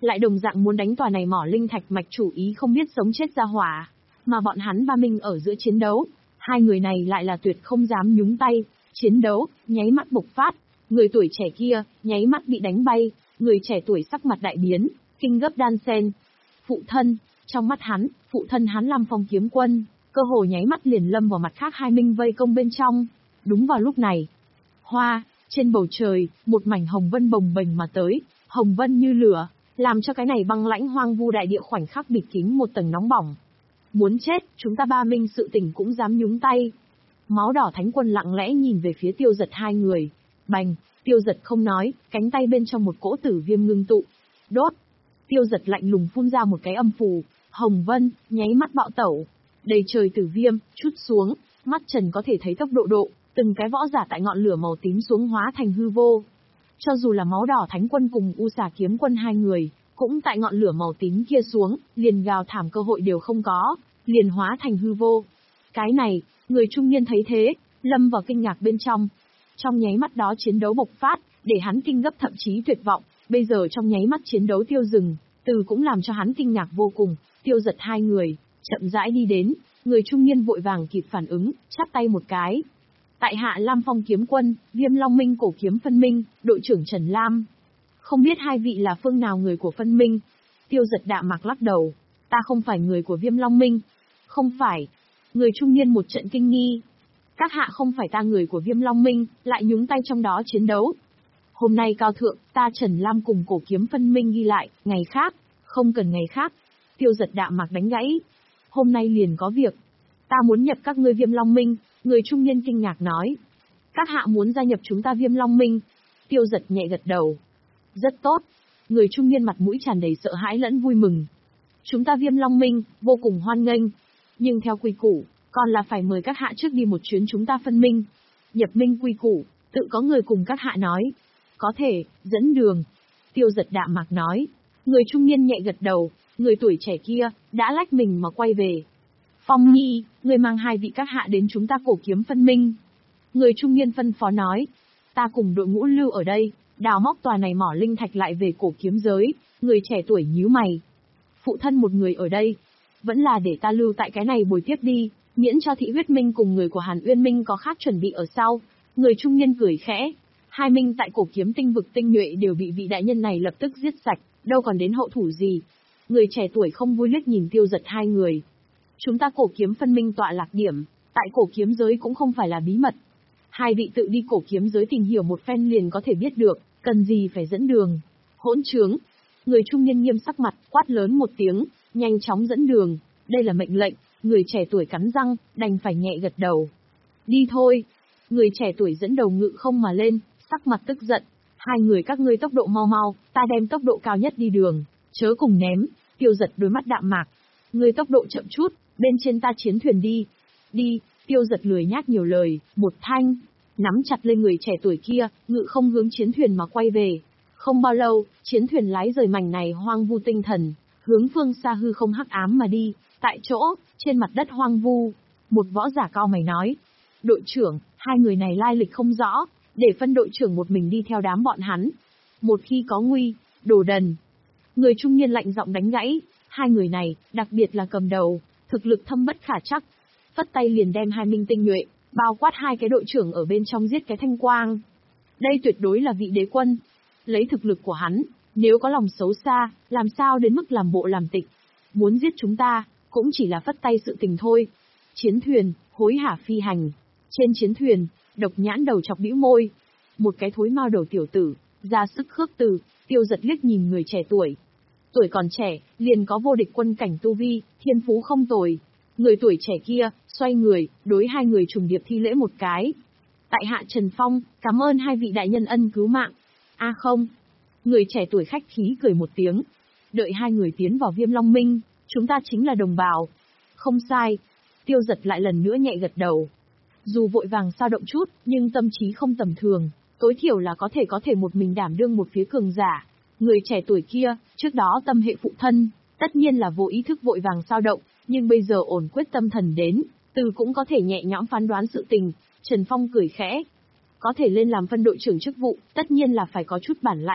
lại đồng dạng muốn đánh tòa này mỏ linh thạch mạch chủ ý không biết sống chết ra hỏa. Mà bọn hắn ba minh ở giữa chiến đấu, hai người này lại là tuyệt không dám nhúng tay. Chiến đấu, nháy mắt bộc phát, người tuổi trẻ kia, nháy mắt bị đánh bay, người trẻ tuổi sắc mặt đại biến, kinh gấp đan sen. Phụ thân, trong mắt hắn, phụ thân hắn Lam Phong kiếm quân, cơ hồ nháy mắt liền lâm vào mặt khác hai minh vây công bên trong. Đúng vào lúc này, hoa, trên bầu trời, một mảnh hồng vân bồng bềnh mà tới, hồng vân như lửa, làm cho cái này băng lãnh hoang vu đại địa khoảnh khắc bịt kín một tầng nóng bỏng. Muốn chết, chúng ta ba minh sự tình cũng dám nhúng tay. Máu đỏ thánh quân lặng lẽ nhìn về phía Tiêu Giật hai người. Bành, Tiêu Giật không nói, cánh tay bên trong một cỗ tử viêm ngưng tụ. Đốt. Tiêu Giật lạnh lùng phun ra một cái âm phù, hồng vân, nháy mắt bạo tẩu. Đầy trời tử viêm, chút xuống, mắt trần có thể thấy tốc độ độ, từng cái võ giả tại ngọn lửa màu tím xuống hóa thành hư vô. Cho dù là máu đỏ thánh quân cùng U Xà kiếm quân hai người, cũng tại ngọn lửa màu tím kia xuống, liền gào thảm cơ hội đều không có, liền hóa thành hư vô. Cái này, người trung niên thấy thế, lâm vào kinh ngạc bên trong. Trong nháy mắt đó chiến đấu bộc phát, để hắn kinh gấp thậm chí tuyệt vọng, bây giờ trong nháy mắt chiến đấu tiêu dừng, từ cũng làm cho hắn kinh ngạc vô cùng. Tiêu Giật hai người, chậm rãi đi đến, người trung niên vội vàng kịp phản ứng, chắp tay một cái. Tại hạ Lam Phong kiếm quân, Viêm Long Minh cổ kiếm phân minh, đội trưởng Trần Lam. Không biết hai vị là phương nào người của phân minh? Tiêu Giật đạm mạc lắc đầu. Ta không phải người của Viêm Long Minh. Không phải. Người trung niên một trận kinh nghi. Các hạ không phải ta người của Viêm Long Minh, lại nhúng tay trong đó chiến đấu. Hôm nay cao thượng, ta Trần Lam cùng cổ kiếm phân minh ghi lại, ngày khác, không cần ngày khác. Tiêu Giật đạm mạc đánh gãy. Hôm nay liền có việc. Ta muốn nhập các ngươi Viêm Long Minh. Người trung niên kinh ngạc nói. Các hạ muốn gia nhập chúng ta Viêm Long Minh. Tiêu Giật nhẹ gật đầu. Rất tốt. Người trung niên mặt mũi tràn đầy sợ hãi lẫn vui mừng. Chúng ta Viêm Long Minh, vô cùng hoan nghênh. Nhưng theo quy củ, còn là phải mời các hạ trước đi một chuyến chúng ta phân minh. Nhập minh quy củ, tự có người cùng các hạ nói. Có thể, dẫn đường. Tiêu Giật đạm mạc nói. Người trung niên nhẹ gật đầu, người tuổi trẻ kia, đã lách mình mà quay về. Phong Nhi, người mang hai vị các hạ đến chúng ta cổ kiếm phân minh. Người trung niên phân phó nói. Ta cùng đội ngũ lưu ở đây, đào móc tòa này mỏ linh thạch lại về cổ kiếm giới. Người trẻ tuổi nhíu mày. Phụ thân một người ở đây. Vẫn là để ta lưu tại cái này bồi tiếp đi, miễn cho Thị Huyết Minh cùng người của Hàn Uyên Minh có khác chuẩn bị ở sau. Người trung niên cười khẽ. Hai minh tại cổ kiếm tinh vực tinh nhuệ đều bị vị đại nhân này lập tức giết sạch, đâu còn đến hậu thủ gì. Người trẻ tuổi không vui liếc nhìn Tiêu Giật hai người. Chúng ta cổ kiếm phân minh tọa lạc điểm, tại cổ kiếm giới cũng không phải là bí mật. Hai vị tự đi cổ kiếm giới tìm hiểu một phen liền có thể biết được, cần gì phải dẫn đường. Hỗn trướng. Người trung niên nghiêm sắc mặt, quát lớn một tiếng, nhanh chóng dẫn đường. Đây là mệnh lệnh, người trẻ tuổi cắn răng, đành phải nhẹ gật đầu. Đi thôi. Người trẻ tuổi dẫn đầu ngự không mà lên, sắc mặt tức giận. Hai người các ngươi tốc độ mau mau, ta đem tốc độ cao nhất đi đường, chớ cùng ném. Tiêu Giật đôi mắt đạm mạc. Người tốc độ chậm chút, bên trên ta chiến thuyền đi. Đi. Tiêu Giật lười nhác nhiều lời, một thanh, nắm chặt lên người trẻ tuổi kia, ngự không hướng chiến thuyền mà quay về. Không bao lâu, chiến thuyền lái rời mảnh này hoang vu tinh thần, hướng phương xa hư không hắc ám mà đi. Tại chỗ, trên mặt đất hoang vu, một võ giả cao mày nói. Đội trưởng, hai người này lai lịch không rõ, để phân đội trưởng một mình đi theo đám bọn hắn. Một khi có nguy, đồ đần. Người trung niên lạnh giọng đánh gãy, hai người này, đặc biệt là cầm đầu, thực lực thâm bất khả trắc. Phất tay liền đem hai minh tinh nhuệ, bao quát hai cái đội trưởng ở bên trong giết cái thanh quang. Đây tuyệt đối là vị đế quân. Lấy thực lực của hắn, nếu có lòng xấu xa, làm sao đến mức làm bộ làm tịch. Muốn giết chúng ta, cũng chỉ là phất tay sự tình thôi. Chiến thuyền, hối hả phi hành. Trên chiến thuyền, độc nhãn đầu chọc bĩu môi. Một cái thối mao đầu tiểu tử, ra sức khước từ, Tiêu Giật liếc nhìn người trẻ tuổi. Tuổi còn trẻ, liền có vô địch quân cảnh tu vi, thiên phú không tồi. Người tuổi trẻ kia, xoay người, đối hai người trùng điệp thi lễ một cái. Tại hạ Trần Phong, cảm ơn hai vị đại nhân ân cứu mạng. A à không. Người trẻ tuổi khách khí cười một tiếng. Đợi hai người tiến vào Viêm Long Minh, chúng ta chính là đồng bào. Không sai. Tiêu Giật lại lần nữa nhẹ gật đầu. Dù vội vàng sao động chút, nhưng tâm trí không tầm thường, tối thiểu là có thể có thể một mình đảm đương một phía cường giả. Người trẻ tuổi kia, trước đó tâm hệ phụ thân, tất nhiên là vô ý thức vội vàng sao động, nhưng bây giờ ổn quyết tâm thần đến, từ cũng có thể nhẹ nhõm phán đoán sự tình. Trần Phong cười khẽ. Có thể lên làm phân đội trưởng chức vụ, tất nhiên là phải có chút bản lãnh,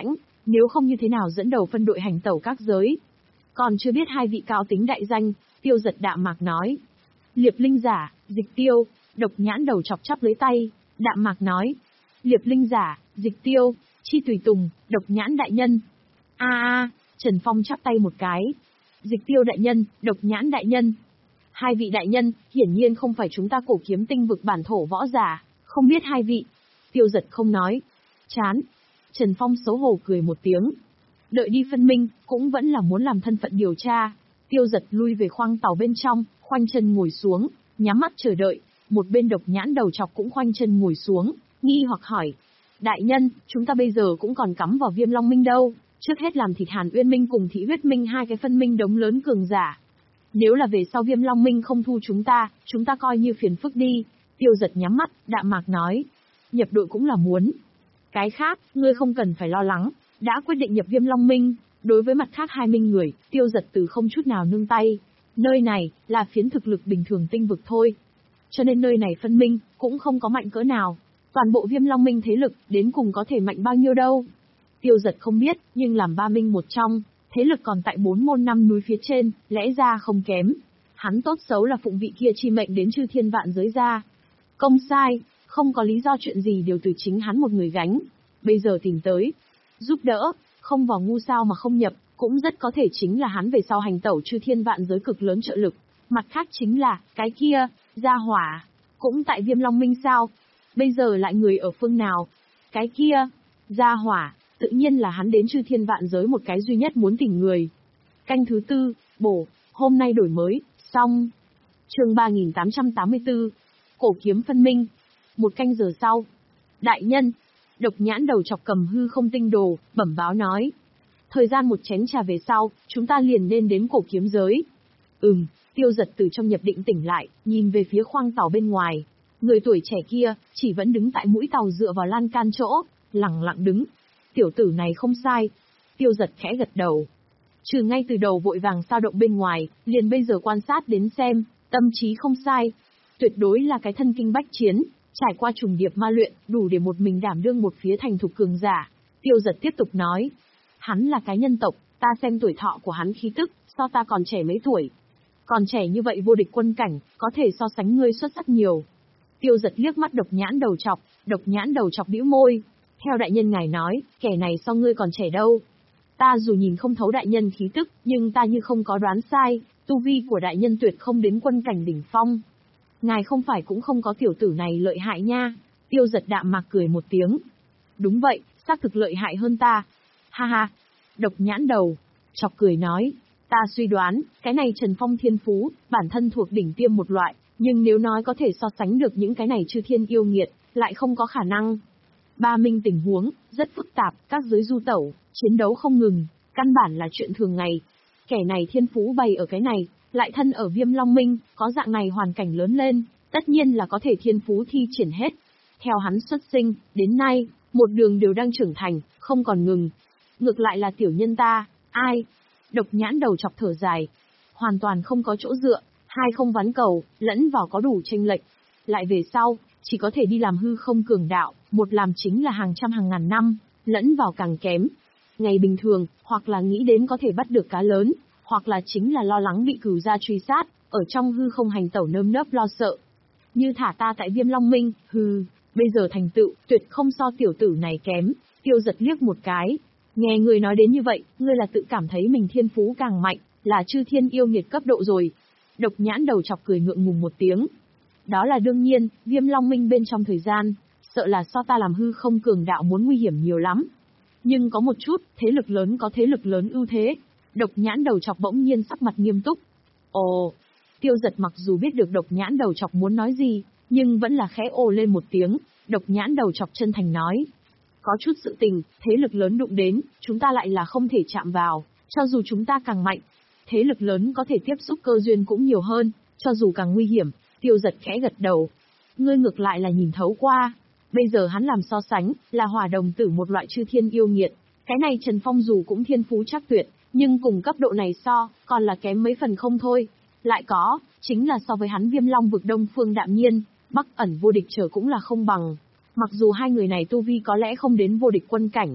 nếu không như thế nào dẫn đầu phân đội hành tẩu các giới. Còn chưa biết hai vị cao tính đại danh, Tiêu Giật đạm mạc nói. Liệp linh giả, Dịch Tiêu, Độc Nhãn đầu chọc chắp lấy tay, đạm mạc nói. Liệp linh giả, Dịch Tiêu, Chi tùy tùng, Độc Nhãn đại nhân. A a, Trần Phong chắp tay một cái. Dịch Tiêu đại nhân, Độc Nhãn đại nhân. Hai vị đại nhân, hiển nhiên không phải chúng ta Cổ Kiếm Tinh vực bản thổ võ giả, không biết hai vị. Tiêu Giật không nói. Chán. Trần Phong xấu hổ cười một tiếng. Đợi đi phân minh, cũng vẫn là muốn làm thân phận điều tra. Tiêu Giật lui về khoang tàu bên trong, khoanh chân ngồi xuống, nhắm mắt chờ đợi. Một bên Độc Nhãn đầu chọc cũng khoanh chân ngồi xuống, nghi hoặc hỏi. Đại nhân, chúng ta bây giờ cũng còn cắm vào Viêm Long Minh đâu, trước hết làm thịt Hàn Uyên Minh cùng Thị Huyết Minh hai cái phân minh đống lớn cường giả. Nếu là về sau Viêm Long Minh không thu chúng ta, chúng ta coi như phiền phức đi. Tiêu Giật nhắm mắt, đạm mạc nói. Nhập đội cũng là muốn. Cái khác, ngươi không cần phải lo lắng, đã quyết định nhập Viêm Long Minh. Đối với mặt khác hai minh người, Tiêu Giật từ không chút nào nương tay. Nơi này, là phiến thực lực bình thường tinh vực thôi. Cho nên nơi này phân minh, cũng không có mạnh cỡ nào. Toàn bộ Viêm Long Minh thế lực, đến cùng có thể mạnh bao nhiêu đâu. Tiêu Giật không biết, nhưng làm ba minh một trong, thế lực còn tại bốn môn năm núi phía trên, lẽ ra không kém. Hắn tốt xấu là phụng vị kia chi mệnh đến chư thiên vạn giới ra. Công sai, không có lý do chuyện gì đều từ chính hắn một người gánh. Bây giờ tìm tới, giúp đỡ, không vào ngu sao mà không nhập, cũng rất có thể chính là hắn về sau hành tẩu chư thiên vạn giới cực lớn trợ lực. Mặt khác chính là, cái kia, Gia Hỏa, cũng tại Viêm Long Minh sao? Bây giờ lại người ở phương nào? Cái kia, Gia Hỏa, tự nhiên là hắn đến chư thiên vạn giới một cái duy nhất muốn tìm người. Canh thứ tư, bổ, hôm nay đổi mới, xong. Chương ba nghìn tám trăm tám mươi tư, Cổ Kiếm phân minh. Một canh giờ sau. Đại nhân, Độc Nhãn đầu chọc cầm hư không tinh đồ, bẩm báo nói. Thời gian một chén trà về sau, chúng ta liền nên đến Cổ Kiếm giới. Ừm, Tiêu Giật từ trong nhập định tỉnh lại, nhìn về phía khoang tàu bên ngoài. Người tuổi trẻ kia, chỉ vẫn đứng tại mũi tàu dựa vào lan can chỗ, lặng lặng đứng. Tiểu tử này không sai. Tiêu Giật khẽ gật đầu. Trừ ngay từ đầu vội vàng sao động bên ngoài, liền bây giờ quan sát đến xem, tâm trí không sai. Tuyệt đối là cái thân kinh bách chiến, trải qua trùng điệp ma luyện, đủ để một mình đảm đương một phía thành thục cường giả. Tiêu Giật tiếp tục nói. Hắn là cái nhân tộc, ta xem tuổi thọ của hắn khí tức, so ta còn trẻ mấy tuổi. Còn trẻ như vậy vô địch quân cảnh, có thể so sánh ngươi xuất sắc nhiều. Tiêu Giật liếc mắt Độc Nhãn đầu chọc, Độc Nhãn đầu chọc bĩu môi. Theo đại nhân ngài nói, kẻ này so ngươi còn trẻ đâu. Ta dù nhìn không thấu đại nhân khí tức, nhưng ta như không có đoán sai, tu vi của đại nhân tuyệt không đến quân cảnh đỉnh phong. Ngài không phải cũng không có tiểu tử này lợi hại nha. Tiêu Giật đạm mạc cười một tiếng. Đúng vậy, xác thực lợi hại hơn ta. Ha ha. Độc Nhãn đầu chọc cười nói. Ta suy đoán, cái này Trần Phong thiên phú, bản thân thuộc đỉnh tiêm một loại, nhưng nếu nói có thể so sánh được những cái này chư thiên yêu nghiệt, lại không có khả năng. Ba minh tình huống, rất phức tạp, các giới du tẩu, chiến đấu không ngừng, căn bản là chuyện thường ngày. Kẻ này thiên phú bày ở cái này, lại thân ở Viêm Long Minh, có dạng này hoàn cảnh lớn lên, tất nhiên là có thể thiên phú thi triển hết. Theo hắn xuất sinh, đến nay, một đường đều đang trưởng thành, không còn ngừng. Ngược lại là tiểu nhân ta, ai? Độc Nhãn đầu chọc thở dài. Hoàn toàn không có chỗ dựa, hai không ván cầu, lẫn vào có đủ chênh lệch. Lại về sau, chỉ có thể đi làm hư không cường đạo, một làm chính là hàng trăm hàng ngàn năm, lẫn vào càng kém. Ngày bình thường, hoặc là nghĩ đến có thể bắt được cá lớn, hoặc là chính là lo lắng bị cửu gia truy sát, ở trong hư không hành tẩu nơm nớp lo sợ. Như thả ta tại Viêm Long Minh, hừ, bây giờ thành tựu, tuyệt không so tiểu tử này kém. Tiêu Giật liếc một cái. Nghe người nói đến như vậy, ngươi là tự cảm thấy mình thiên phú càng mạnh, là chư thiên yêu nghiệt cấp độ rồi. Độc Nhãn đầu chọc cười ngượng ngùng một tiếng. Đó là đương nhiên, Viêm Long Minh bên trong thời gian, sợ là so ta làm hư không cường đạo muốn nguy hiểm nhiều lắm. Nhưng có một chút, thế lực lớn có thế lực lớn ưu thế. Độc Nhãn đầu chọc bỗng nhiên sắc mặt nghiêm túc. Ồ, Tiêu Giật mặc dù biết được Độc Nhãn đầu chọc muốn nói gì, nhưng vẫn là khẽ ồ lên một tiếng. Độc Nhãn đầu chọc chân thành nói. Có chút sự tình, thế lực lớn đụng đến, chúng ta lại là không thể chạm vào, cho dù chúng ta càng mạnh. Thế lực lớn có thể tiếp xúc cơ duyên cũng nhiều hơn, cho dù càng nguy hiểm. Tiêu Giật khẽ gật đầu. Ngươi ngược lại là nhìn thấu qua. Bây giờ hắn làm so sánh, là hỏa đồng tử một loại chư thiên yêu nghiệt. Cái này Trần Phong dù cũng thiên phú chắc tuyệt, nhưng cùng cấp độ này so, còn là kém mấy phần không thôi. Lại có, chính là so với hắn Viêm Long vực Đông Phương Đạm Nhiên, Bắc ẩn vô địch trở cũng là không bằng. Mặc dù hai người này tu vi có lẽ không đến vô địch quân cảnh,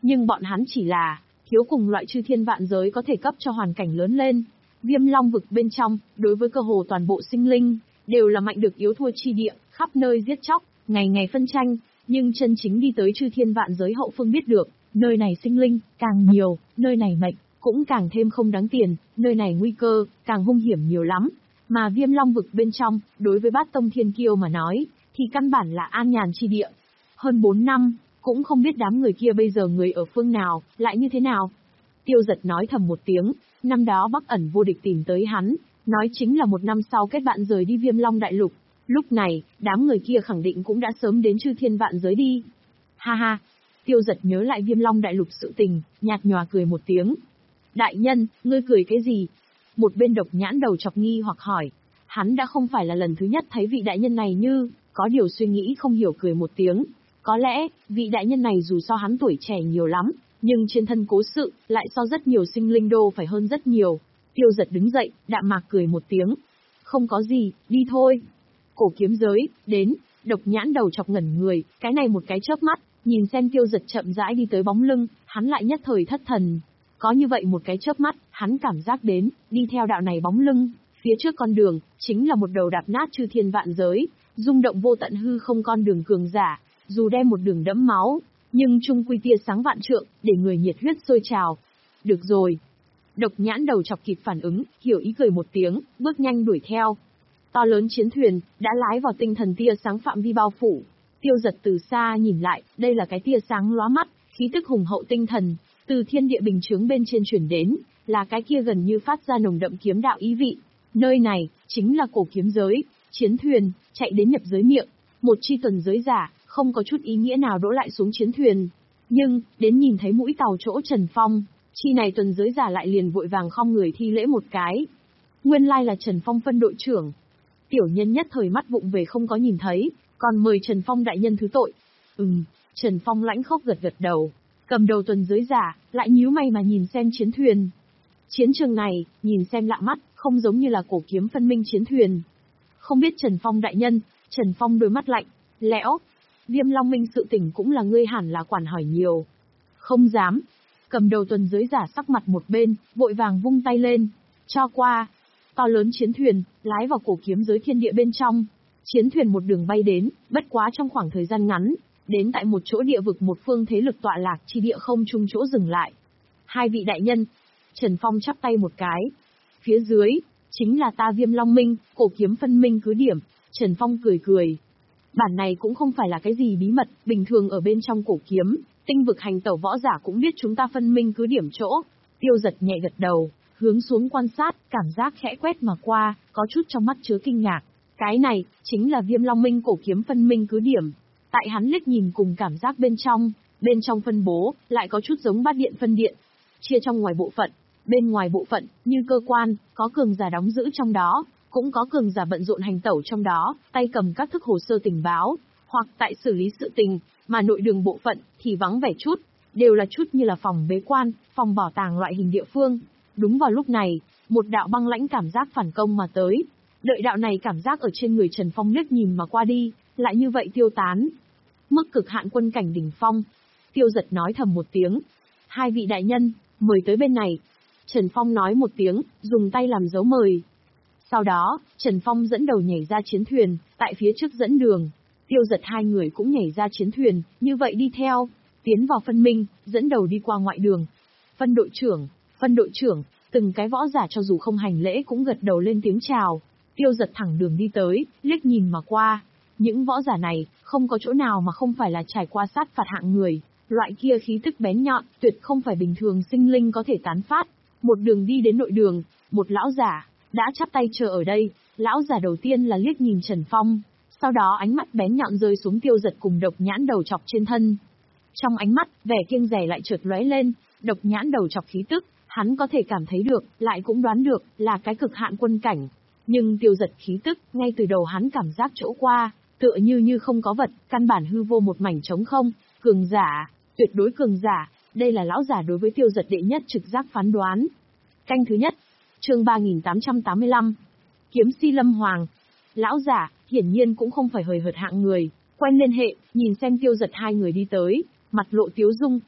Nhưng bọn hắn chỉ là thiếu cùng loại chư thiên vạn giới có thể cấp cho hoàn cảnh lớn lên. Viêm Long vực bên trong, đối với cơ hồ toàn bộ sinh linh, đều là mạnh được yếu thua chi địa, khắp nơi giết chóc, ngày ngày phân tranh, nhưng chân chính đi tới chư thiên vạn giới hậu phương biết được, nơi này sinh linh càng nhiều, nơi này mệnh cũng càng thêm không đáng tiền, nơi này nguy cơ càng hung hiểm nhiều lắm. Mà Viêm Long vực bên trong, đối với Bát Tông Thiên Kiêu mà nói, thì căn bản là an nhàn chi địa. Hơn bốn năm, cũng không biết đám người kia bây giờ người ở phương nào, lại như thế nào. Tiêu Giật nói thầm một tiếng, năm đó Bắc ẩn vô địch tìm tới hắn, nói chính là một năm sau kết bạn rời đi Viêm Long đại lục. Lúc này, đám người kia khẳng định cũng đã sớm đến chư thiên vạn giới đi. Ha ha, Tiêu Giật nhớ lại Viêm Long đại lục sự tình, nhạt nhòa cười một tiếng. Đại nhân, ngươi cười cái gì? Một bên Độc Nhãn đầu chọc nghi hoặc hỏi. Hắn đã không phải là lần thứ nhất thấy vị đại nhân này như, có điều suy nghĩ không hiểu cười một tiếng. Có lẽ, vị đại nhân này dù so hắn tuổi trẻ nhiều lắm, nhưng trên thân cố sự, lại so rất nhiều sinh linh đô phải hơn rất nhiều. Tiêu Giật đứng dậy, đạm mạc cười một tiếng. Không có gì, đi thôi. Cổ kiếm giới, đến, Độc Nhãn đầu chọc ngẩn người, cái này một cái chớp mắt, nhìn xem Tiêu Giật chậm rãi đi tới bóng lưng, hắn lại nhất thời thất thần. Có như vậy một cái chớp mắt, hắn cảm giác đến, đi theo đạo này bóng lưng, phía trước con đường, chính là một đầu đạp nát chư thiên vạn giới, rung động vô tận hư không con đường cường giả, dù đem một đường đẫm máu, nhưng trung quy tia sáng vạn trượng, để người nhiệt huyết sôi trào. Được rồi. Độc Nhãn đầu chọc kịp phản ứng, hiểu ý cười một tiếng, bước nhanh đuổi theo. To lớn chiến thuyền, đã lái vào tinh thần tia sáng phạm vi bao phủ. Tiêu Giật từ xa nhìn lại, đây là cái tia sáng lóa mắt, khí tức hùng hậu tinh thần, từ thiên địa bình chướng bên trên chuyển đến, là cái kia gần như phát ra nồng đậm kiếm đạo ý vị. Nơi này, chính là cổ kiếm giới, chiến thuyền, chạy đến nhập giới miệng, một chi tuần giới giả, không có chút ý nghĩa nào đỗ lại xuống chiến thuyền. Nhưng, đến nhìn thấy mũi tàu chỗ Trần Phong, chi này tuần giới giả lại liền vội vàng khom người thi lễ một cái. Nguyên lai là Trần Phong phân đội trưởng. Tiểu nhân nhất thời mắt vụng về không có nhìn thấy, còn mời Trần Phong đại nhân thứ tội. Ừm, Trần Phong lãnh khốc gật gật đầu, cầm đầu tuần giới giả, lại nhíu mày mà nhìn xem chiến thuyền. Chiến trường này, nhìn xem lạ mắt, không giống như là cổ kiếm phân minh chiến thuyền. Không biết Trần Phong đại nhân, Trần Phong đôi mắt lạnh, lẽo. Viêm Long Minh sự tình cũng là ngươi hẳn là quản hỏi nhiều. Không dám. Cầm đầu tuần giới giả sắc mặt một bên, vội vàng vung tay lên. Cho qua. To lớn chiến thuyền, lái vào cổ kiếm giới thiên địa bên trong. Chiến thuyền một đường bay đến, bất quá trong khoảng thời gian ngắn, đến tại một chỗ địa vực một phương thế lực tọa lạc chi địa không chung chỗ dừng lại. Hai vị đại nhân. Trần Phong chắp tay một cái. Phía dưới, chính là ta Viêm Long Minh, cổ kiếm phân minh cứ điểm. Trần Phong cười cười. Bản này cũng không phải là cái gì bí mật, bình thường ở bên trong cổ kiếm, tinh vực hành tẩu võ giả cũng biết chúng ta phân minh cứ điểm chỗ. Tiêu Giật nhẹ gật đầu, hướng xuống quan sát, cảm giác khẽ quét mà qua, có chút trong mắt chứa kinh ngạc. Cái này, chính là Viêm Long Minh cổ kiếm phân minh cứ điểm. Tại hắn liếc nhìn cùng cảm giác bên trong, bên trong phân bố, lại có chút giống bát điện phân điện. Chia trong ngoài bộ phận, bên ngoài bộ phận, như cơ quan, có cường giả đóng giữ trong đó, cũng có cường giả bận rộn hành tẩu trong đó, tay cầm các thức hồ sơ tình báo, hoặc tại xử lý sự tình, mà nội đường bộ phận thì vắng vẻ chút, đều là chút như là phòng bế quan, phòng bảo tàng loại hình địa phương. Đúng vào lúc này, một đạo băng lãnh cảm giác phản công mà tới. Đợi đạo này cảm giác ở trên người Trần Phong liếc nhìn mà qua đi, lại như vậy tiêu tán. Mức cực hạn quân cảnh đỉnh phong. Tiêu Giật nói thầm một tiếng. Hai vị đại nhân, mời tới bên này. Trần Phong nói một tiếng, dùng tay làm dấu mời. Sau đó, Trần Phong dẫn đầu nhảy ra chiến thuyền, tại phía trước dẫn đường. Tiêu Giật hai người cũng nhảy ra chiến thuyền, như vậy đi theo, tiến vào phân minh, dẫn đầu đi qua ngoại đường. Phân đội trưởng, phân đội trưởng, từng cái võ giả cho dù không hành lễ cũng gật đầu lên tiếng chào. Tiêu Giật thẳng đường đi tới, liếc nhìn mà qua. Những võ giả này, không có chỗ nào mà không phải là trải qua sát phạt hạng người. Loại kia khí tức bén nhọn, tuyệt không phải bình thường sinh linh có thể tán phát. Một đường đi đến nội đường, một lão giả đã chắp tay chờ ở đây. Lão giả đầu tiên là liếc nhìn Trần Phong, sau đó ánh mắt bén nhọn rơi xuống Tiêu Giật cùng Độc Nhãn đầu chọc trên thân. Trong ánh mắt, vẻ kiêng dè lại chợt lóe lên. Độc Nhãn đầu chọc khí tức, hắn có thể cảm thấy được, lại cũng đoán được, là cái cực hạn quân cảnh. Nhưng Tiêu Giật khí tức, ngay từ đầu hắn cảm giác chỗ qua, tựa như như không có vật, căn bản hư vô một mảnh trống không. Cường giả, tuyệt đối cường giả, đây là lão giả đối với Tiêu Giật đệ nhất trực giác phán đoán. Canh thứ nhất, chương ba nghìn tám trăm tám mươi lăm, Kiếm Si Lâm Hoàng. Lão giả, hiển nhiên cũng không phải hời hợt hạng người, quen liên hệ, nhìn xem Tiêu Giật hai người đi tới, mặt lộ tiếu dung.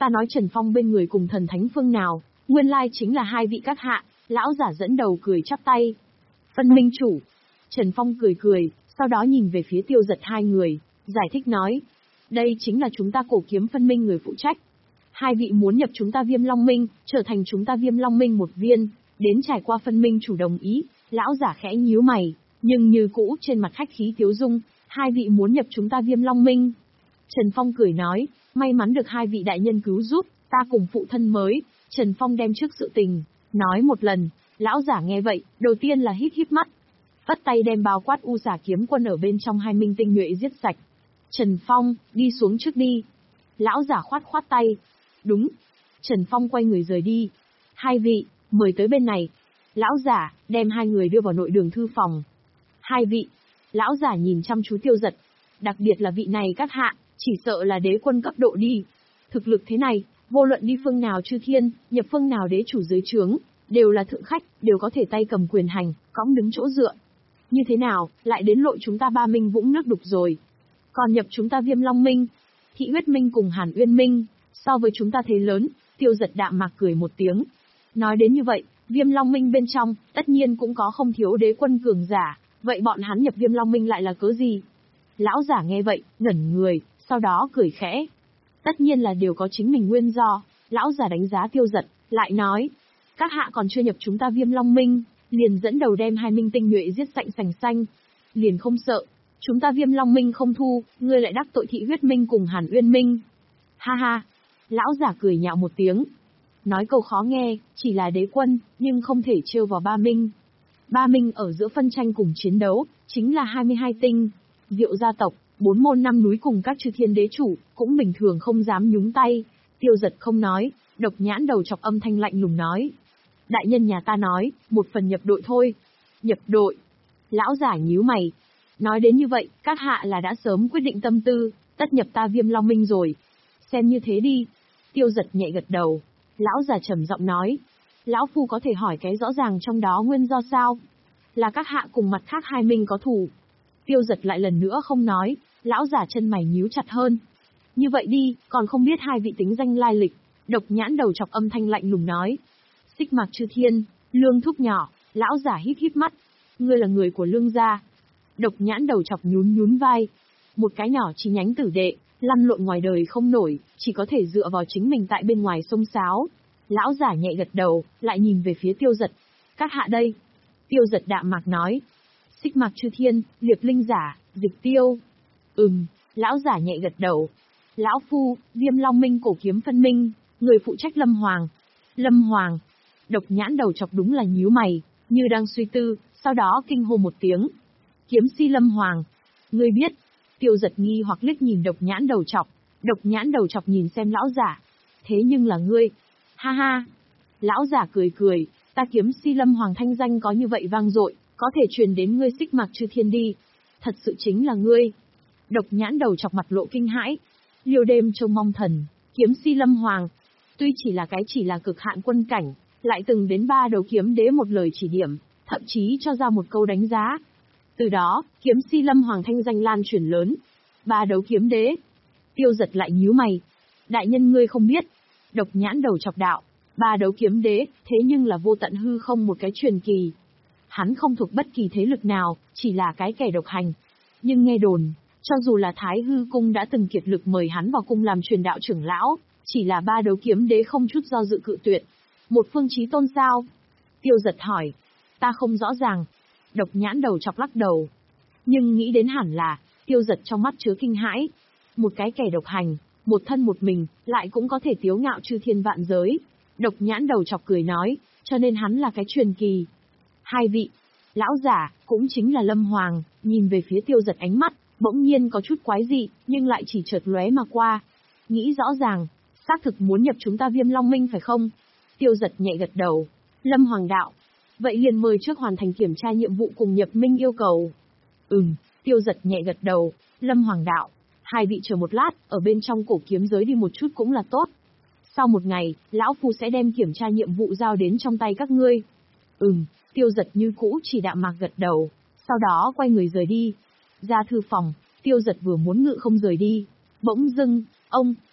Ta nói Trần Phong bên người cùng thần thánh phương nào, nguyên lai chính là hai vị các hạ, lão giả dẫn đầu cười chắp tay. Phân minh chủ. Trần Phong cười cười, sau đó nhìn về phía Tiêu Giật hai người, giải thích nói. Đây chính là chúng ta cổ kiếm phân minh người phụ trách. Hai vị muốn nhập chúng ta Viêm Long Minh, trở thành chúng ta Viêm Long Minh một viên, đến trải qua phân minh chủ đồng ý, lão giả khẽ nhíu mày, nhưng như cũ trên mặt khách khí thiếu dung, hai vị muốn nhập chúng ta Viêm Long Minh. Trần Phong cười nói, may mắn được hai vị đại nhân cứu giúp, ta cùng phụ thân mới. Trần Phong đem trước sự tình, nói một lần, lão giả nghe vậy, đầu tiên là híp híp mắt. Vất tay đem bao quát u xả kiếm quân ở bên trong hai minh tinh nhuệ giết sạch. Trần Phong, đi xuống trước đi. Lão giả khoát khoát tay. Đúng. Trần Phong quay người rời đi. Hai vị, mời tới bên này. Lão giả, đem hai người đưa vào nội đường thư phòng. Hai vị. Lão giả nhìn chăm chú Tiêu Giật. Đặc biệt là vị này các hạ, chỉ sợ là đế quân cấp độ đi. Thực lực thế này, vô luận đi phương nào chư thiên, nhập phương nào đế chủ dưới trướng, đều là thượng khách, đều có thể tay cầm quyền hành, cõng đứng chỗ dựa. Như thế nào, lại đến lội chúng ta ba minh vũng nước đục rồi. Còn nhập chúng ta Viêm Long Minh, Thị Huyết Minh cùng Hàn Uyên Minh, so với chúng ta thế lớn. Tiêu Giật đạm mạc cười một tiếng. Nói đến như vậy, Viêm Long Minh bên trong, tất nhiên cũng có không thiếu đế quân cường giả, vậy bọn hắn nhập Viêm Long Minh lại là cớ gì? Lão giả nghe vậy, ngẩn người, sau đó cười khẽ. Tất nhiên là đều có chính mình nguyên do. Lão giả đánh giá Tiêu Giật, lại nói. Các hạ còn chưa nhập chúng ta Viêm Long Minh, liền dẫn đầu đem hai minh tinh nhuệ giết sạch sành xanh. Liền không sợ, chúng ta Viêm Long Minh không thu, ngươi lại đắc tội Thị Huyết Minh cùng Hàn Uyên Minh. Ha ha, lão giả cười nhạo một tiếng. Nói câu khó nghe, chỉ là đế quân, nhưng không thể trêu vào ba minh. Ba minh ở giữa phân tranh cùng chiến đấu, chính là hai mươi hai tinh. Diệu gia tộc, bốn môn năm núi cùng các chư thiên đế chủ, cũng bình thường không dám nhúng tay. Tiêu Giật không nói, độc nhãn đầu chọc âm thanh lạnh lùng nói. Đại nhân nhà ta nói, một phần nhập đội thôi. Nhập đội. Lão giả nhíu mày. Nói đến như vậy, các hạ là đã sớm quyết định tâm tư, tất nhập ta Viêm Long Minh rồi. Xem như thế đi. Tiêu Giật nhẹ gật đầu. Lão già trầm giọng nói. Lão phu có thể hỏi cái rõ ràng trong đó nguyên do sao? Là các hạ cùng mặt khác hai minh có thù. Tiêu Giật lại lần nữa không nói, lão già chân mày nhíu chặt hơn. Như vậy đi, còn không biết hai vị tính danh lai lịch. Độc nhãn đầu chọc âm thanh lạnh lùng nói. Xích Mạc Chư Thiên, Lương thúc nhỏ. Lão giả híp híp mắt. Ngươi là người của Lương gia. Độc nhãn đầu chọc nhún nhún vai. Một cái nhỏ chi nhánh tử đệ, lăn lộn ngoài đời không nổi, chỉ có thể dựa vào chính mình tại bên ngoài sông sáo. Lão giả nhẹ gật đầu, lại nhìn về phía Tiêu Giật. Các hạ đây. Tiêu Giật đạm mạc nói. Xích Mạc Chư Thiên, Liệp Linh giả, Dịch Tiêu. Ừm, lão giả nhẹ gật đầu. Lão phu, Viêm Long Minh cổ kiếm phân minh, người phụ trách Lâm Hoàng. Lâm Hoàng. Độc nhãn đầu chọc đúng là nhíu mày, như đang suy tư, sau đó kinh hô một tiếng. Kiếm si Lâm Hoàng. Ngươi biết. Tiêu Giật nghi hoặc liếc nhìn độc nhãn đầu chọc. Độc nhãn đầu chọc nhìn xem lão giả. Thế nhưng là ngươi. Ha ha. Lão giả cười cười, ta kiếm si Lâm Hoàng thanh danh có như vậy vang dội, có thể truyền đến ngươi Xích Mạc Chư Thiên đi. Thật sự chính là ngươi. Độc nhãn đầu chọc mặt lộ kinh hãi. Liêu đêm trông mong thần, kiếm si Lâm Hoàng. Tuy chỉ là cái chỉ là cực hạn quân cảnh, lại từng đến ba đầu kiếm đế một lời chỉ điểm, thậm chí cho ra một câu đánh giá. Từ đó, kiếm si Lâm Hoàng thanh danh lan truyền lớn. Ba đấu kiếm đế. Tiêu Giật lại nhíu mày. Đại nhân ngươi không biết. Độc nhãn đầu chọc đạo. Ba đấu kiếm đế, thế nhưng là vô tận hư không một cái truyền kỳ. Hắn không thuộc bất kỳ thế lực nào, chỉ là cái kẻ độc hành. Nhưng nghe đồn, cho dù là Thái Hư Cung đã từng kiệt lực mời hắn vào cung làm truyền đạo trưởng lão, chỉ là ba đấu kiếm đế không chút do dự cự tuyệt. Một phương chí tôn sao? Tiêu Giật hỏi. Ta không rõ ràng. Độc nhãn đầu chọc lắc đầu. Nhưng nghĩ đến hẳn là, Tiêu Giật trong mắt chứa kinh hãi. Một cái kẻ độc hành, một thân một mình, lại cũng có thể tiếu ngạo chư thiên vạn giới. Độc nhãn đầu chọc cười nói, cho nên hắn là cái truyền kỳ. Hai vị, lão giả, cũng chính là Lâm Hoàng, nhìn về phía Tiêu Giật ánh mắt, bỗng nhiên có chút quái dị, nhưng lại chỉ chợt lóe mà qua. Nghĩ rõ ràng, xác thực muốn nhập chúng ta Viêm Long Minh phải không? Tiêu Giật nhẹ gật đầu. Lâm Hoàng đạo. Vậy liền mời trước hoàn thành kiểm tra nhiệm vụ cùng nhập minh yêu cầu. Ừm, Tiêu Giật nhẹ gật đầu. Lâm Hoàng đạo. Hai vị chờ một lát, ở bên trong cổ kiếm giới đi một chút cũng là tốt. Sau một ngày, lão phu sẽ đem kiểm tra nhiệm vụ giao đến trong tay các ngươi. Ừm, Tiêu Giật như cũ chỉ đạm mạc gật đầu, sau đó quay người rời đi. Ra thư phòng, Tiêu Giật vừa muốn ngự không rời đi. Bỗng dưng, ông,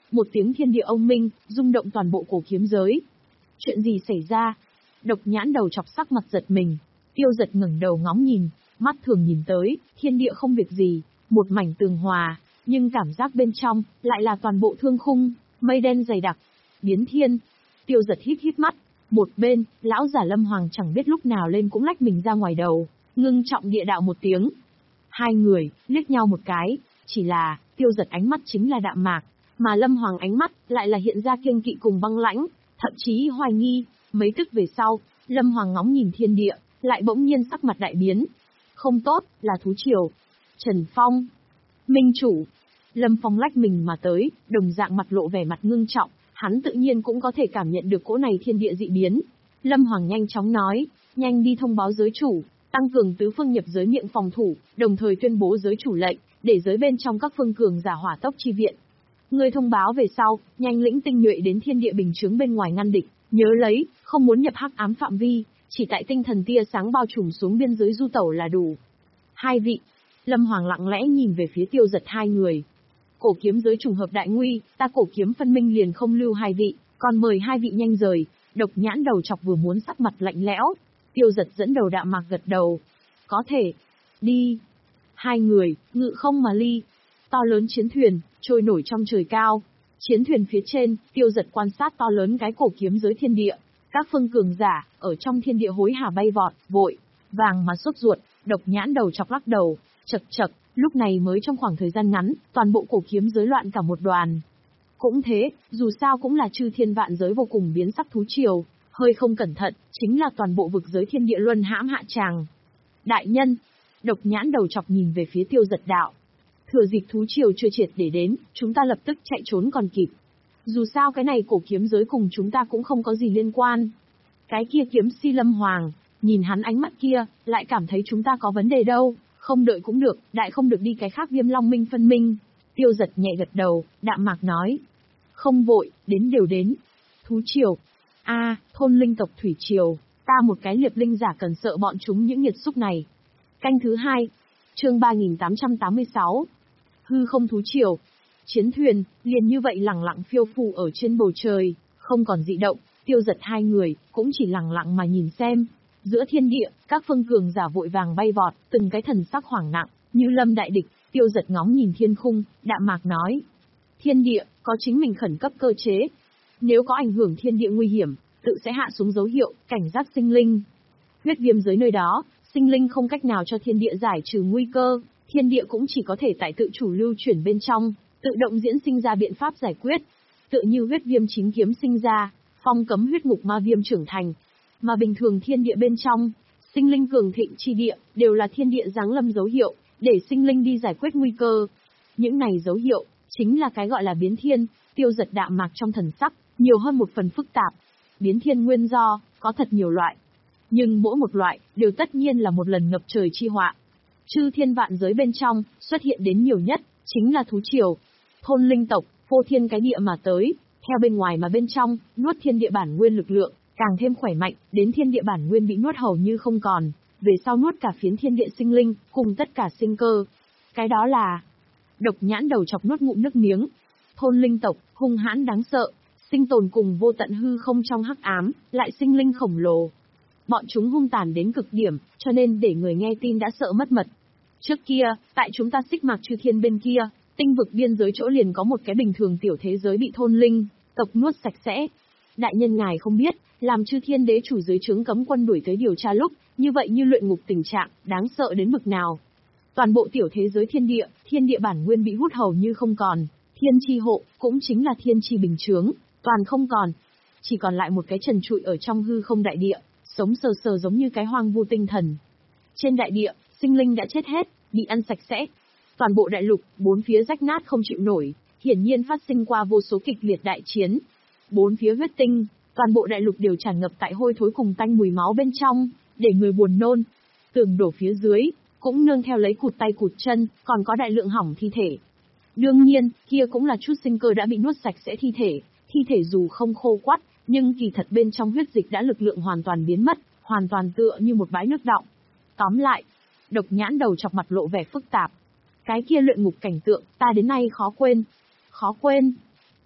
Một tiếng thiên địa ông minh, rung động toàn bộ cổ kiếm giới. Chuyện gì xảy ra? Độc Nhãn Đầu Chọc sắc mặt giật mình. Tiêu Giật ngẩng đầu ngóng nhìn, mắt thường nhìn tới, thiên địa không việc gì, một mảnh tường hòa, nhưng cảm giác bên trong lại là toàn bộ thương khung, mây đen dày đặc. Biến thiên. Tiêu Giật hít hít mắt. Một bên, lão giả Lâm Hoàng chẳng biết lúc nào lên cũng lách mình ra ngoài đầu, ngưng trọng địa đạo một tiếng. Hai người liếc nhau một cái, chỉ là Tiêu Giật ánh mắt chính là đạm mạc, mà Lâm Hoàng ánh mắt lại là hiện ra kiêng kỵ cùng băng lãnh, thậm chí hoài nghi. Mấy tức về sau, Lâm Hoàng ngóng nhìn thiên địa, lại bỗng nhiên sắc mặt đại biến. Không tốt, là thú triều. Trần Phong, Minh chủ. Lâm Phong lách mình mà tới, đồng dạng mặt lộ vẻ mặt ngưng trọng, hắn tự nhiên cũng có thể cảm nhận được cỗ này thiên địa dị biến. Lâm Hoàng nhanh chóng nói, nhanh đi thông báo giới chủ, tăng cường tứ phương nhập giới miệng phòng thủ, đồng thời tuyên bố giới chủ lệnh, để giới bên trong các phương cường giả hỏa tốc chi viện. Người thông báo về sau, nhanh lĩnh tinh nhuệ đến thiên địa bình chướng bên ngoài ngăn địch, nhớ lấy, không muốn nhập hắc ám phạm vi, chỉ tại tinh thần tia sáng bao trùm xuống biên giới du tẩu là đủ. Hai vị. Lâm Hoàng lặng lẽ nhìn về phía Tiêu Giật hai người. Cổ kiếm giới trùng hợp đại nguy, ta cổ kiếm phân minh liền không lưu hai vị, còn mời hai vị nhanh rời. Độc Nhãn Đầu Chọc vừa muốn sắc mặt lạnh lẽo, Tiêu Giật dẫn đầu đạm mạc gật đầu. Có thể. Đi. Hai người, ngự không mà ly. To lớn chiến thuyền, trôi nổi trong trời cao. Chiến thuyền phía trên, Tiêu Giật quan sát to lớn cái cổ kiếm giới thiên địa. Các phương cường giả, ở trong thiên địa hối hả bay vọt, vội, vàng mà sốt ruột. Độc Nhãn Đầu Chọc lắc đầu, chật chật, lúc này mới trong khoảng thời gian ngắn, toàn bộ cổ kiếm giới loạn cả một đoàn. Cũng thế, dù sao cũng là chư thiên vạn giới vô cùng biến sắc thú triều, hơi không cẩn thận, chính là toàn bộ vực giới thiên địa luân hãm hạ tràng. Đại nhân, Độc Nhãn Đầu Chọc nhìn về phía Tiêu Giật đạo. Thừa dịp thú triều chưa triệt để đến, chúng ta lập tức chạy trốn còn kịp. Dù sao cái này cổ kiếm giới cùng chúng ta cũng không có gì liên quan. Cái kia kiếm si Lâm Hoàng, nhìn hắn ánh mắt kia, lại cảm thấy chúng ta có vấn đề đâu, không đợi cũng được, đại không được đi cái khác Viêm Long Minh phân minh. Tiêu Giật nhẹ gật đầu, đạm mạc nói. Không vội, đến đều đến. Thú triều. A, thôn linh tộc thủy triều, ta một cái liệp linh giả cần sợ bọn chúng những nghiệt xúc này. Canh thứ hai. Chương ba nghìn tám trăm tám mươi sáu. Hư không thú triều. Chiến thuyền, liền như vậy lẳng lặng phiêu phù ở trên bầu trời, không còn dị động. Tiêu Giật hai người, cũng chỉ lẳng lặng mà nhìn xem. Giữa thiên địa, các phương cường giả vội vàng bay vọt, từng cái thần sắc hoảng nặng, như lâm đại địch. Tiêu Giật ngóng nhìn thiên khung, đạm mạc nói. Thiên địa, có chính mình khẩn cấp cơ chế. Nếu có ảnh hưởng thiên địa nguy hiểm, tự sẽ hạ xuống dấu hiệu, cảnh giác sinh linh. Huyết viêm giới nơi đó, sinh linh không cách nào cho thiên địa giải trừ nguy cơ, thiên địa cũng chỉ có thể tại tự chủ lưu chuyển bên trong, tự động diễn sinh ra biện pháp giải quyết. Tự như huyết viêm chính kiếm sinh ra, phong cấm huyết ngục ma viêm trưởng thành. Mà bình thường thiên địa bên trong, sinh linh cường thịnh chi địa, đều là thiên địa giáng lâm dấu hiệu, để sinh linh đi giải quyết nguy cơ. Những này dấu hiệu, chính là cái gọi là biến thiên. Tiêu Giật đạm mạc trong thần sắc, nhiều hơn một phần phức tạp. Biến thiên nguyên do, có thật nhiều loại. Nhưng mỗi một loại, đều tất nhiên là một lần ngập trời chi họa. Chư thiên vạn giới bên trong, xuất hiện đến nhiều nhất, chính là thú triều. Thôn linh tộc, phô thiên cái địa mà tới, theo bên ngoài mà bên trong, nuốt thiên địa bản nguyên lực lượng, càng thêm khỏe mạnh, đến thiên địa bản nguyên bị nuốt hầu như không còn, về sau nuốt cả phiến thiên địa sinh linh, cùng tất cả sinh cơ. Cái đó là... Độc Nhãn Đầu Chọc nuốt ngụm nước miếng. Thôn linh tộc, hung hãn đáng sợ, sinh tồn cùng vô tận hư không trong hắc ám, lại sinh linh khổng lồ. Bọn chúng hung tàn đến cực điểm, cho nên để người nghe tin đã sợ mất mật. Trước kia, tại chúng ta xích mạc chư thiên bên kia, tinh vực biên giới chỗ liền có một cái bình thường tiểu thế giới bị thôn linh tộc nuốt sạch sẽ. Đại nhân ngài không biết, làm chư thiên đế chủ dưới trướng cấm quân đuổi tới điều tra lúc, như vậy như luyện ngục tình trạng, đáng sợ đến bực nào. Toàn bộ tiểu thế giới thiên địa, thiên địa bản nguyên bị hút hầu như không còn, thiên chi hộ, cũng chính là thiên chi bình chướng, toàn không còn. Chỉ còn lại một cái trần trụi ở trong hư không đại địa, sống sờ sờ giống như cái hoang vu tinh thần. Trên đại địa, sinh linh đã chết hết, bị ăn sạch sẽ. Toàn bộ đại lục, bốn phía rách nát không chịu nổi, hiển nhiên phát sinh qua vô số kịch liệt đại chiến. Bốn phía huyết tinh, toàn bộ đại lục đều tràn ngập tại hôi thối cùng tanh mùi máu bên trong, để người buồn nôn. Tường đổ phía dưới, cũng nương theo lấy cụt tay cụt chân, còn có đại lượng hỏng thi thể. Đương nhiên, kia cũng là chút sinh cơ đã bị nuốt sạch sẽ thi thể, thi thể dù không khô quắt, nhưng kỳ thật bên trong huyết dịch đã lực lượng hoàn toàn biến mất, hoàn toàn tựa như một bãi nước đọng. Tóm lại, Độc Nhãn Đầu Chọc mặt lộ vẻ phức tạp. Cái kia luyện ngục cảnh tượng, ta đến nay khó quên. Khó quên.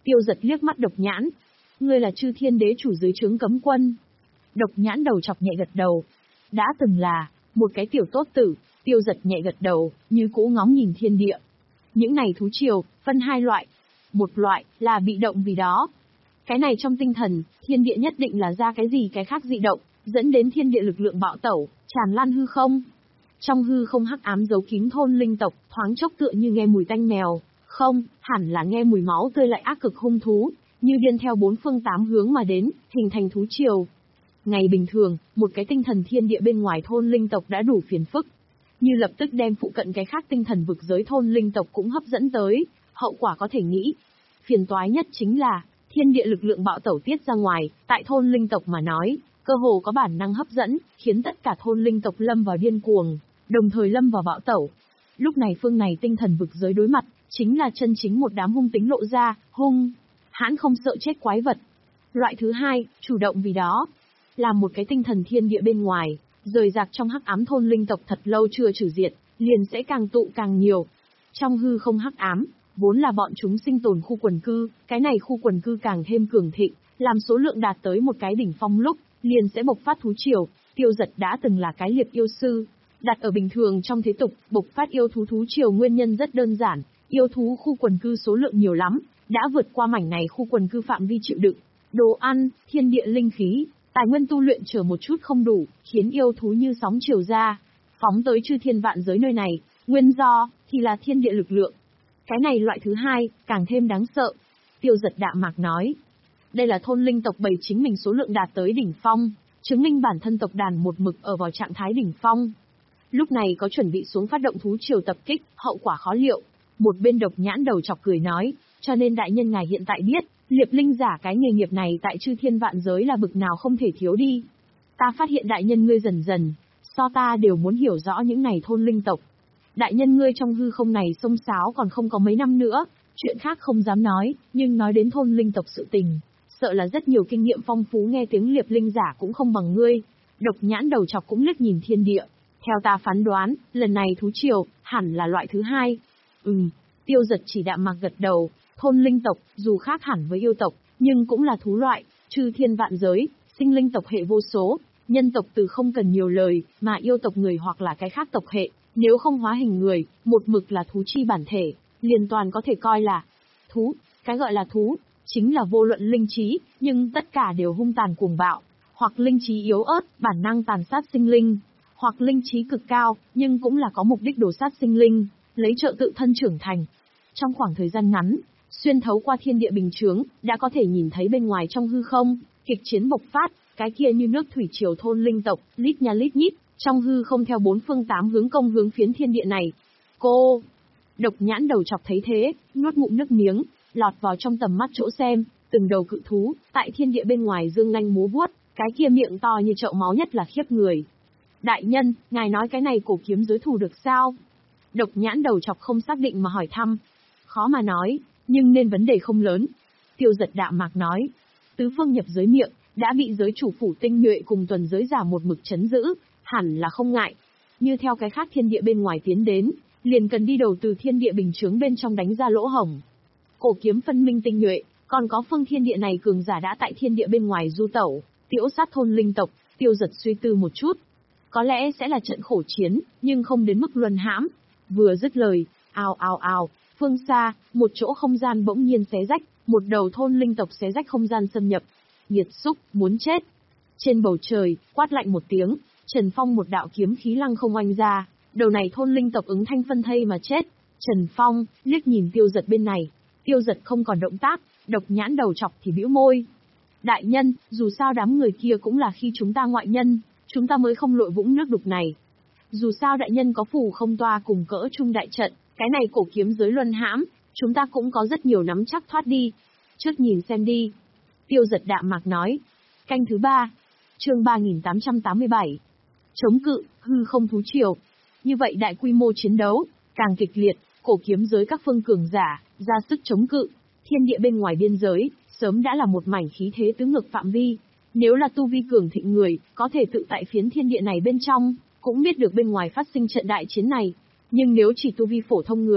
Tiêu Giật liếc mắt Độc Nhãn. Ngươi là Chư Thiên Đế chủ dưới trướng cấm quân. Độc Nhãn đầu chọc nhẹ gật đầu. Đã từng là, một cái tiểu tốt tử. Tiêu Giật nhẹ gật đầu, như cũ ngóng nhìn thiên địa. Những này thú triều, phân hai loại. Một loại, là bị động vì đó. Cái này trong tinh thần, thiên địa nhất định là ra cái gì cái khác dị động, dẫn đến thiên địa lực lượng bạo tẩu, tràn lan hư không. Trong hư không hắc ám giấu kín thôn linh tộc, thoáng chốc tựa như nghe mùi tanh mèo, không, hẳn là nghe mùi máu tươi lại ác cực hung thú, như điên theo bốn phương tám hướng mà đến, hình thành thú triều. Ngày bình thường, một cái tinh thần thiên địa bên ngoài thôn linh tộc đã đủ phiền phức, như lập tức đem phụ cận cái khác tinh thần vực giới thôn linh tộc cũng hấp dẫn tới, hậu quả có thể nghĩ. Phiền toái nhất chính là, thiên địa lực lượng bạo tẩu tiết ra ngoài, tại thôn linh tộc mà nói, cơ hồ có bản năng hấp dẫn, khiến tất cả thôn linh tộc lâm vào điên cuồng, đồng thời lâm vào bạo tẩu. Lúc này phương này tinh thần vực giới đối mặt, chính là chân chính một đám hung tính lộ ra, hung, hãn không sợ chết quái vật. Loại thứ hai, chủ động vì đó, là một cái tinh thần thiên địa bên ngoài, rời rạc trong hắc ám thôn linh tộc thật lâu chưa trừ diệt, liền sẽ càng tụ càng nhiều. Trong hư không hắc ám, vốn là bọn chúng sinh tồn khu quần cư, cái này khu quần cư càng thêm cường thịnh, làm số lượng đạt tới một cái đỉnh phong lúc, liền sẽ bộc phát thú triều. Tiêu Giật đã từng là cái liệp yêu sư, đặt ở bình thường trong thế tục, bộc phát yêu thú thú triều nguyên nhân rất đơn giản, yêu thú khu quần cư số lượng nhiều lắm, đã vượt qua mảnh này khu quần cư phạm vi chịu đựng. Đồ ăn, thiên địa linh khí, tài nguyên tu luyện chờ một chút không đủ, khiến yêu thú như sóng triều ra, phóng tới chư thiên vạn giới nơi này, nguyên do thì là thiên địa lực lượng. Cái này loại thứ hai, càng thêm đáng sợ. Tiêu Giật đạm mạc nói, đây là thôn linh tộc bầy chính mình số lượng đạt tới đỉnh phong, chứng minh bản thân tộc đàn một mực ở vào trạng thái đỉnh phong. Lúc này có chuẩn bị xuống phát động thú triều tập kích, hậu quả khó liệu. Một bên Độc Nhãn đầu chọc cười nói, cho nên đại nhân ngài hiện tại biết, liệp linh giả cái nghề nghiệp này tại chư thiên vạn giới là bực nào không thể thiếu đi. Ta phát hiện đại nhân ngươi dần dần, so ta đều muốn hiểu rõ những này thôn linh tộc. Đại nhân ngươi trong hư không này xông xáo còn không có mấy năm nữa, chuyện khác không dám nói, nhưng nói đến thôn linh tộc sự tình, sợ là rất nhiều kinh nghiệm phong phú nghe tiếng liệp linh giả cũng không bằng ngươi. Độc Nhãn đầu chọc cũng liếc nhìn thiên địa. Theo ta phán đoán, lần này thú triều, hẳn là loại thứ hai. Ừm, Tiêu Giật chỉ đạm mạc gật đầu, thôn linh tộc, dù khác hẳn với yêu tộc, nhưng cũng là thú loại, chư thiên vạn giới, sinh linh tộc hệ vô số, nhân tộc từ không cần nhiều lời, mà yêu tộc người hoặc là cái khác tộc hệ, nếu không hóa hình người, một mực là thú chi bản thể, liền toàn có thể coi là thú. Cái gọi là thú, chính là vô luận linh trí, nhưng tất cả đều hung tàn cuồng bạo, hoặc linh trí yếu ớt, bản năng tàn sát sinh linh, hoặc linh trí cực cao, nhưng cũng là có mục đích đổ sát sinh linh, lấy trợ tự thân trưởng thành. Trong khoảng thời gian ngắn, xuyên thấu qua thiên địa bình chướng, đã có thể nhìn thấy bên ngoài trong hư không, kịch chiến bộc phát, cái kia như nước thủy triều thôn linh tộc, lít nha lít nhít, trong hư không theo bốn phương tám hướng công hướng phiến thiên địa này. Cô! Độc Nhãn đầu chọc thấy thế, nuốt ngụm nước miếng, lọt vào trong tầm mắt chỗ xem, từng đầu cự thú, tại thiên địa bên ngoài dương nanh múa vuốt, cái kia miệng to như chậu máu nhất là khiếp người. Đại nhân, ngài nói cái này cổ kiếm giới thủ được sao? Độc Nhãn đầu chọc không xác định mà hỏi thăm. Khó mà nói, nhưng nên vấn đề không lớn. Tiêu Giật đạm mạc nói, tứ phương nhập giới miệng, đã bị giới chủ phủ tinh nhuệ cùng tuần giới giả một mực chấn giữ, hẳn là không ngại. Như theo cái khác thiên địa bên ngoài tiến đến, liền cần đi đầu từ thiên địa bình chướng bên trong đánh ra lỗ hổng. Cổ kiếm phân minh tinh nhuệ, còn có phương thiên địa này cường giả đã tại thiên địa bên ngoài du tẩu, tiễu sát thôn linh tộc. Tiêu Giật suy tư một chút, có lẽ sẽ là trận khổ chiến, nhưng không đến mức luân hãm. Vừa dứt lời, ào ào ào, phương xa, một chỗ không gian bỗng nhiên xé rách, một đầu thôn linh tộc xé rách không gian xâm nhập. Nghiệt xúc, muốn chết. Trên bầu trời, quát lạnh một tiếng, Trần Phong một đạo kiếm khí lăng không oanh ra, đầu này thôn linh tộc ứng thanh phân thây mà chết. Trần Phong liếc nhìn Tiêu Giật bên này, Tiêu Giật không còn động tác, Độc Nhãn đầu chọc thì bĩu môi. Đại nhân, dù sao đám người kia cũng là khi chúng ta ngoại nhân, chúng ta mới không lội vũng nước đục này. Dù sao đại nhân có phù không toa cùng cỡ trung đại trận, cái này cổ kiếm giới luân hãm, chúng ta cũng có rất nhiều nắm chắc thoát đi. Trước nhìn xem đi. Tiêu Giật đạm mạc nói. Canh thứ ba. Chương ba nghìn tám trăm tám mươi bảy. Chống cự, hư không thú triều. Như vậy đại quy mô chiến đấu, càng kịch liệt, cổ kiếm giới các phương cường giả, ra sức chống cự. Thiên địa bên ngoài biên giới, sớm đã là một mảnh khí thế tứ ngược phạm vi. Nếu là tu vi cường thịnh người, có thể tự tại phiến thiên địa này bên trong, cũng biết được bên ngoài phát sinh trận đại chiến này. Nhưng nếu chỉ tu vi phổ thông người,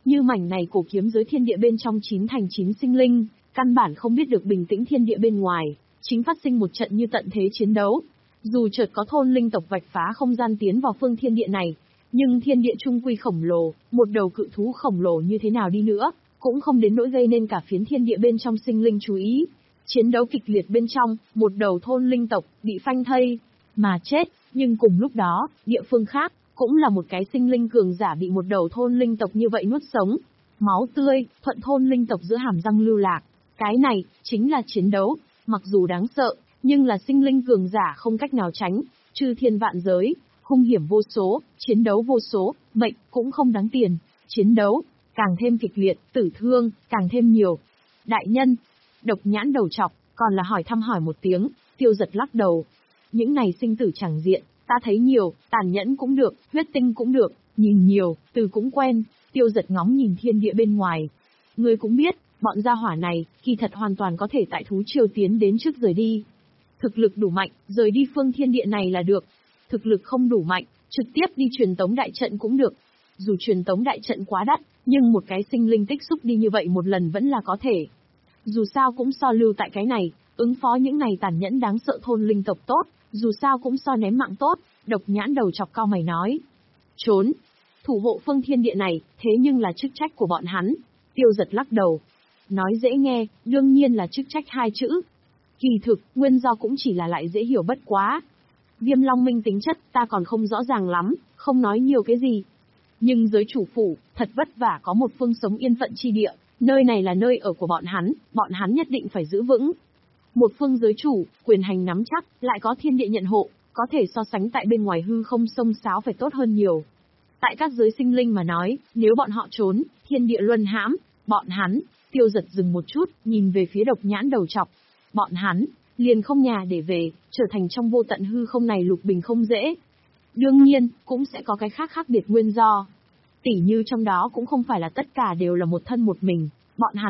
Như mảnh này cổ kiếm giới thiên địa bên trong chín thành chín sinh linh, căn bản không biết được bình tĩnh thiên địa bên ngoài, chính phát sinh một trận như tận thế chiến đấu. Dù chợt có thôn linh tộc vạch phá không gian tiến vào phương thiên địa này, nhưng thiên địa trung quy khổng lồ, một đầu cự thú khổng lồ như thế nào đi nữa, cũng không đến nỗi gây nên cả phiến thiên địa bên trong sinh linh chú ý. Chiến đấu kịch liệt bên trong, một đầu thôn linh tộc bị phanh thây mà chết, nhưng cùng lúc đó, địa phương khác cũng là một cái sinh linh cường giả bị một đầu thôn linh tộc như vậy nuốt sống. Máu tươi, thuận thôn linh tộc giữa hàm răng lưu lạc. Cái này chính là chiến đấu, mặc dù đáng sợ, nhưng là sinh linh cường giả không cách nào tránh, chư thiên vạn giới, hung hiểm vô số, chiến đấu vô số, mệnh cũng không đáng tiền. Chiến đấu càng thêm kịch liệt, tử thương càng thêm nhiều. Đại nhân, Độc Nhãn đầu trọc, còn là hỏi thăm hỏi một tiếng, Tiêu Giật lắc đầu. Những này sinh tử chẳng diện, ta thấy nhiều, tàn nhẫn cũng được, huyết tinh cũng được, nhìn nhiều, từ cũng quen. Tiêu Giật ngóng nhìn thiên địa bên ngoài. Ngươi cũng biết, bọn gia hỏa này, kỳ thật hoàn toàn có thể tại thú triều tiến đến trước rời đi. Thực lực đủ mạnh, rời đi phương thiên địa này là được. Thực lực không đủ mạnh, trực tiếp đi truyền tống đại trận cũng được. Dù truyền tống đại trận quá đắt, nhưng một cái sinh linh tích xúc đi như vậy một lần vẫn là có thể. Dù sao cũng so lưu tại cái này, ứng phó những này tàn nhẫn đáng sợ thôn linh tộc tốt, dù sao cũng so ném mạng tốt. Độc Nhãn đầu chọc cao mày nói. Trốn. Thủ hộ phương thiên địa này, thế nhưng là chức trách của bọn hắn. Tiêu Giật lắc đầu. Nói dễ nghe, đương nhiên là chức trách hai chữ. Kỳ thực, nguyên do cũng chỉ là lại dễ hiểu bất quá. Viêm Long Minh tính chất ta còn không rõ ràng lắm, không nói nhiều cái gì. Nhưng giới chủ phủ, thật vất vả có một phương sống yên phận chi địa, nơi này là nơi ở của bọn hắn, bọn hắn nhất định phải giữ vững. Một phương giới chủ, quyền hành nắm chắc, lại có thiên địa nhận hộ, có thể so sánh tại bên ngoài hư không sông sáo phải tốt hơn nhiều. Tại các giới sinh linh mà nói, nếu bọn họ trốn, thiên địa luân hãm, bọn hắn, Tiêu Giật dừng một chút, nhìn về phía Độc Nhãn đầu trọc. Bọn hắn, liền không nhà để về, trở thành trong vô tận hư không này lục bình không dễ. Đương nhiên, cũng sẽ có cái khác khác biệt nguyên do. Tỉ như trong đó cũng không phải là tất cả đều là một thân một mình, bọn hắn